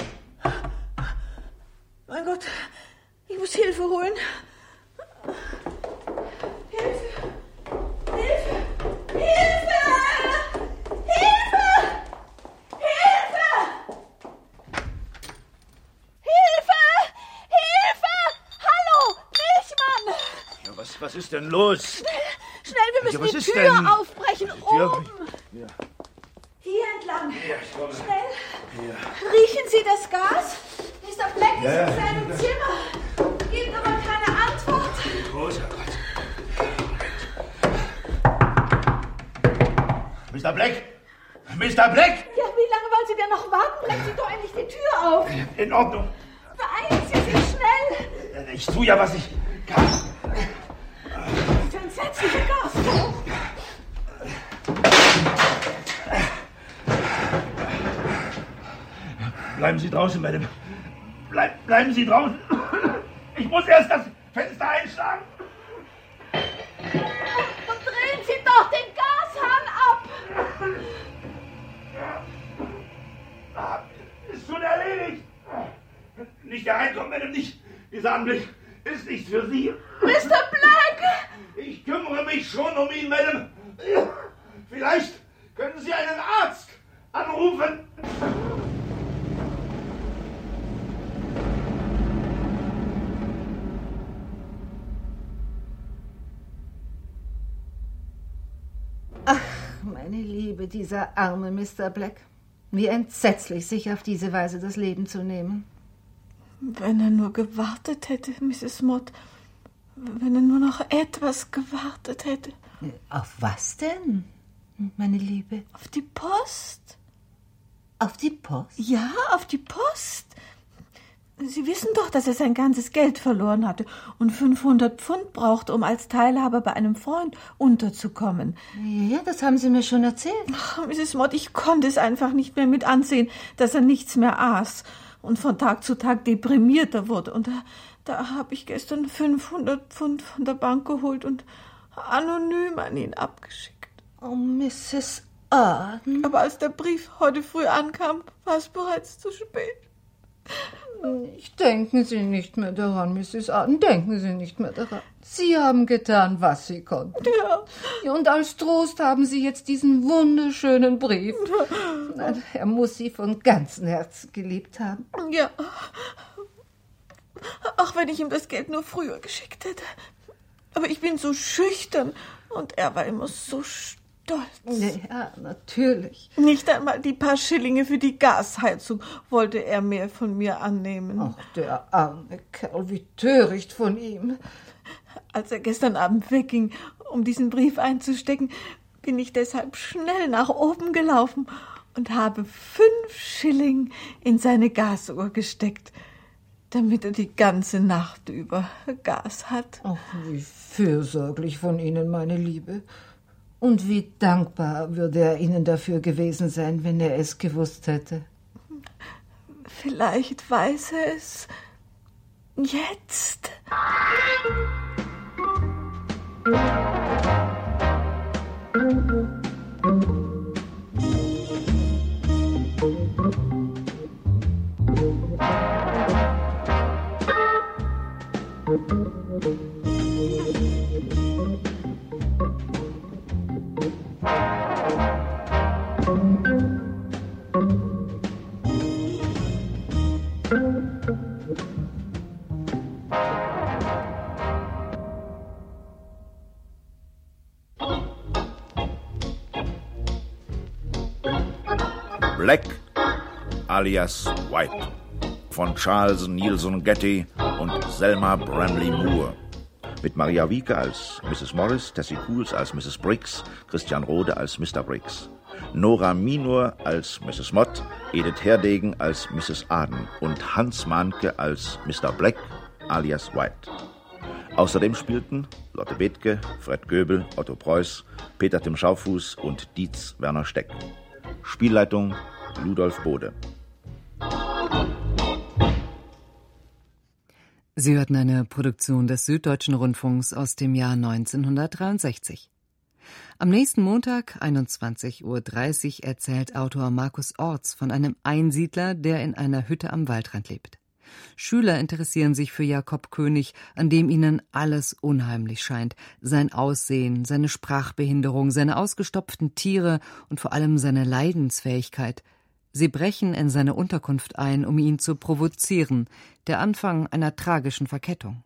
Mein Gott, ich muss Hilfe holen. Hilfe! Hilfe! Hilfe! Hilfe! Hilfe! Hilfe! Hilfe! Hallo, Milchmann! Ja, was ist denn los? Schnell, wir müssen die Tür aufbrechen. Oben. Ja. Hier entlang. Ja, ich komme. Schnell. Ja. Riechen Sie das Gas? Mr. Black ist in seinem Zimmer. Gibt aber keine Antwort. Großer Gott. Mr. Black! Mr. Black! Ja, wie lange wollen Sie denn noch warten? Brechen Sie doch endlich die Tür auf. In Ordnung. Beeilen schnell! Ich tue ja, was ich kann. Diese entsetzliche Gasgeruch! Bleiben Sie draußen, Madame. Bleiben Sie draußen. Ich muss erst das Fenster einschlagen. Und drehen Sie doch den Gashahn ab! Ist schon erledigt. Nicht hereinkommen, Madame, nicht. Dieser Anblick ist nichts für Sie. Mr. Black! Ich kümmere mich schon um ihn, Madame. Vielleicht können Sie einen Arzt anrufen. Ach, meine Liebe, dieser arme Mr. Black. Wie entsetzlich, sich auf diese Weise das Leben zu nehmen. Wenn er nur gewartet hätte, Mrs. Mott. Wenn er nur noch etwas gewartet hätte. Auf was denn, meine Liebe? Auf die Post. Auf die Post? Ja, auf die Post. Sie wissen doch, dass er sein ganzes Geld verloren hatte und 500 Pfund brauchte, um als Teilhaber bei einem Freund unterzukommen. Ja, das haben Sie mir schon erzählt. Ach, Mrs. Mott, ich konnte es einfach nicht mehr mit ansehen, dass er nichts mehr aß und von Tag zu Tag deprimierter wurde. Und da habe ich gestern 500 Pfund von der Bank geholt und anonym an ihn abgeschickt. Oh, Mrs. Arden. Aber als der Brief heute früh ankam, war es bereits zu spät. Denken Sie nicht mehr daran, Mrs. Arden. Denken Sie nicht mehr daran. Sie haben getan, was Sie konnten. Ja. Und als Trost haben Sie jetzt diesen wunderschönen Brief. Er muss Sie von ganzem Herzen geliebt haben. Ja. Ach, wenn ich ihm das Geld nur früher geschickt hätte. Aber ich bin so schüchtern und er war immer so stolz. Ja, natürlich. Nicht einmal die paar Schillinge für die Gasheizung wollte er mehr von mir annehmen. Ach, der arme Kerl, wie töricht von ihm. Als er gestern Abend wegging, um diesen Brief einzustecken, bin ich deshalb schnell nach oben gelaufen und habe 5 Schilling in seine Gasuhr gesteckt, damit er die ganze Nacht über Gas hat. Ach, wie fürsorglich von Ihnen, meine Liebe. Und wie dankbar würde er Ihnen dafür gewesen sein, wenn er es gewusst hätte. Vielleicht weiß er es jetzt. Black alias White von Charles Nielsen Getty und Selma Bramley Moore. Mit Maria Wieke als Mrs. Morris, Tessie Cools als Mrs. Briggs, Christian Rode als Mr. Briggs, Nora Minor als Mrs. Mott, Edith Herdegen als Mrs. Arden und Hans Mahnke als Mr. Black alias White. Außerdem spielten Lotte Bethke, Fred Göbel, Otto Preuß, Peter Tim Schaufuß und Dietz Werner Steck. Spielleitung Ludolf Bode. Sie hörten eine Produktion des Süddeutschen Rundfunks aus dem Jahr 1963. Am nächsten Montag, 21:30 Uhr, erzählt Autor Markus Orts von einem Einsiedler, der in einer Hütte am Waldrand lebt. Schüler interessieren sich für Jakob König, an dem ihnen alles unheimlich scheint. Sein Aussehen, seine Sprachbehinderung, seine ausgestopften Tiere und vor allem seine Leidensfähigkeit. Sie brechen in seine Unterkunft ein, um ihn zu provozieren. Der Anfang einer tragischen Verkettung.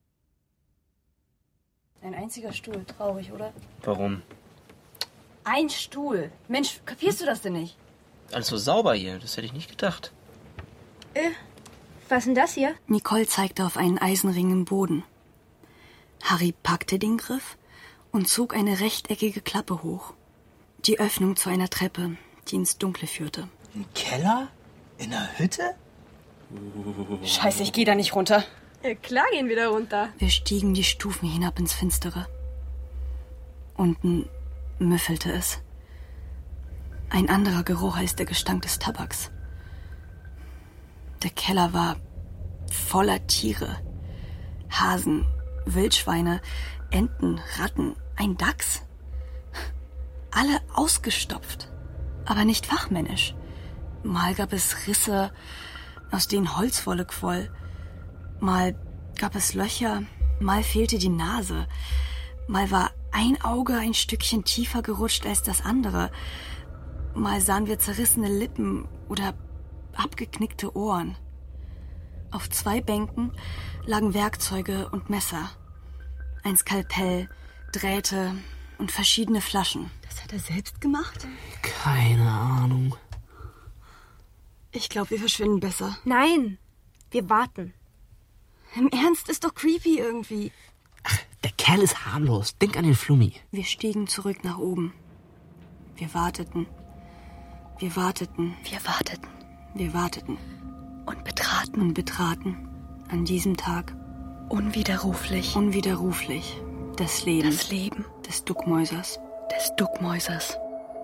Ein einziger Stuhl, traurig, oder? Warum? Ein Stuhl. Mensch, kapierst du das denn nicht? Alles so sauber hier, das hätte ich nicht gedacht. Was ist denn das hier? Nicole zeigte auf einen Eisenring im Boden. Harry packte den Griff und zog eine rechteckige Klappe hoch. Die Öffnung zu einer Treppe, die ins Dunkle führte. Ein Keller? In einer Hütte? Scheiße, ich gehe da nicht runter. Ja, klar gehen wir da runter. Wir stiegen die Stufen hinab ins Finstere. Unten müffelte es. Ein anderer Geruch als der Gestank des Tabaks. Der Keller war voller Tiere. Hasen, Wildschweine, Enten, Ratten, ein Dachs. Alle ausgestopft, aber nicht fachmännisch. Mal gab es Risse, aus denen Holzwolle quoll. Mal gab es Löcher, mal fehlte die Nase. Mal war ein Auge ein Stückchen tiefer gerutscht als das andere. Mal sahen wir zerrissene Lippen oder abgeknickte Ohren. Auf 2 Bänken lagen Werkzeuge und Messer. Ein Skalpell, Drähte und verschiedene Flaschen. Das hat er selbst gemacht? Keine Ahnung. Ich glaube, wir verschwinden besser. Nein, wir warten. Im Ernst, ist doch creepy irgendwie. Der Kerl ist harmlos. Denk an den Flummi. Wir stiegen zurück nach oben. Wir warteten. Wir warteten. Wir warteten. Wir warteten. Und betraten. Und betraten. An diesem Tag. Unwiderruflich. Unwiderruflich. Das Leben. Das Leben. Des Duckmäusers. Des Duckmäusers.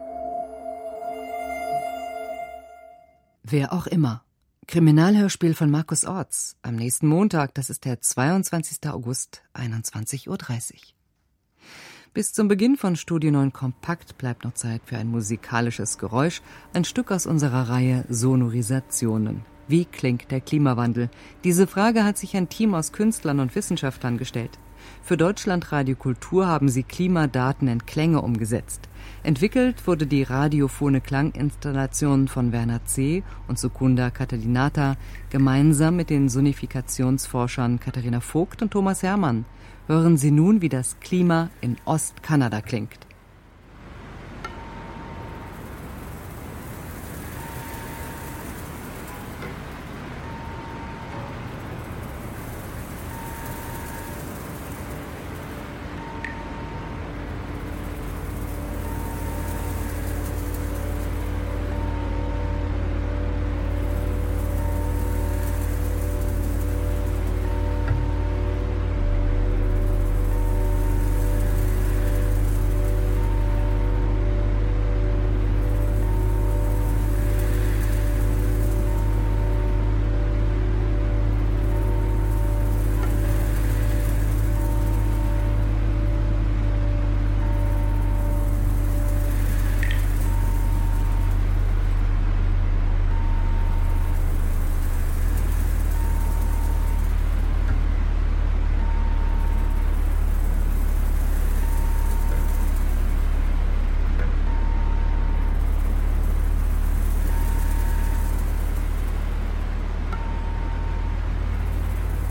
Wer auch immer. Kriminalhörspiel von Markus Orts. Am nächsten Montag, das ist der 22. August, 21:30 Uhr. Bis zum Beginn von Studio 9 Kompakt bleibt noch Zeit für ein musikalisches Geräusch, ein Stück aus unserer Reihe Sonorisationen. Wie klingt der Klimawandel? Diese Frage hat sich ein Team aus Künstlern und Wissenschaftlern gestellt. Für Deutschlandradio Kultur haben sie Klimadaten in Klänge umgesetzt. Entwickelt wurde die radiophone Klanginstallation von Werner C. und Secunda Catalinata gemeinsam mit den Sonifikationsforschern Katharina Vogt und Thomas Hermann. Hören Sie nun, wie das Klima in Ostkanada klingt.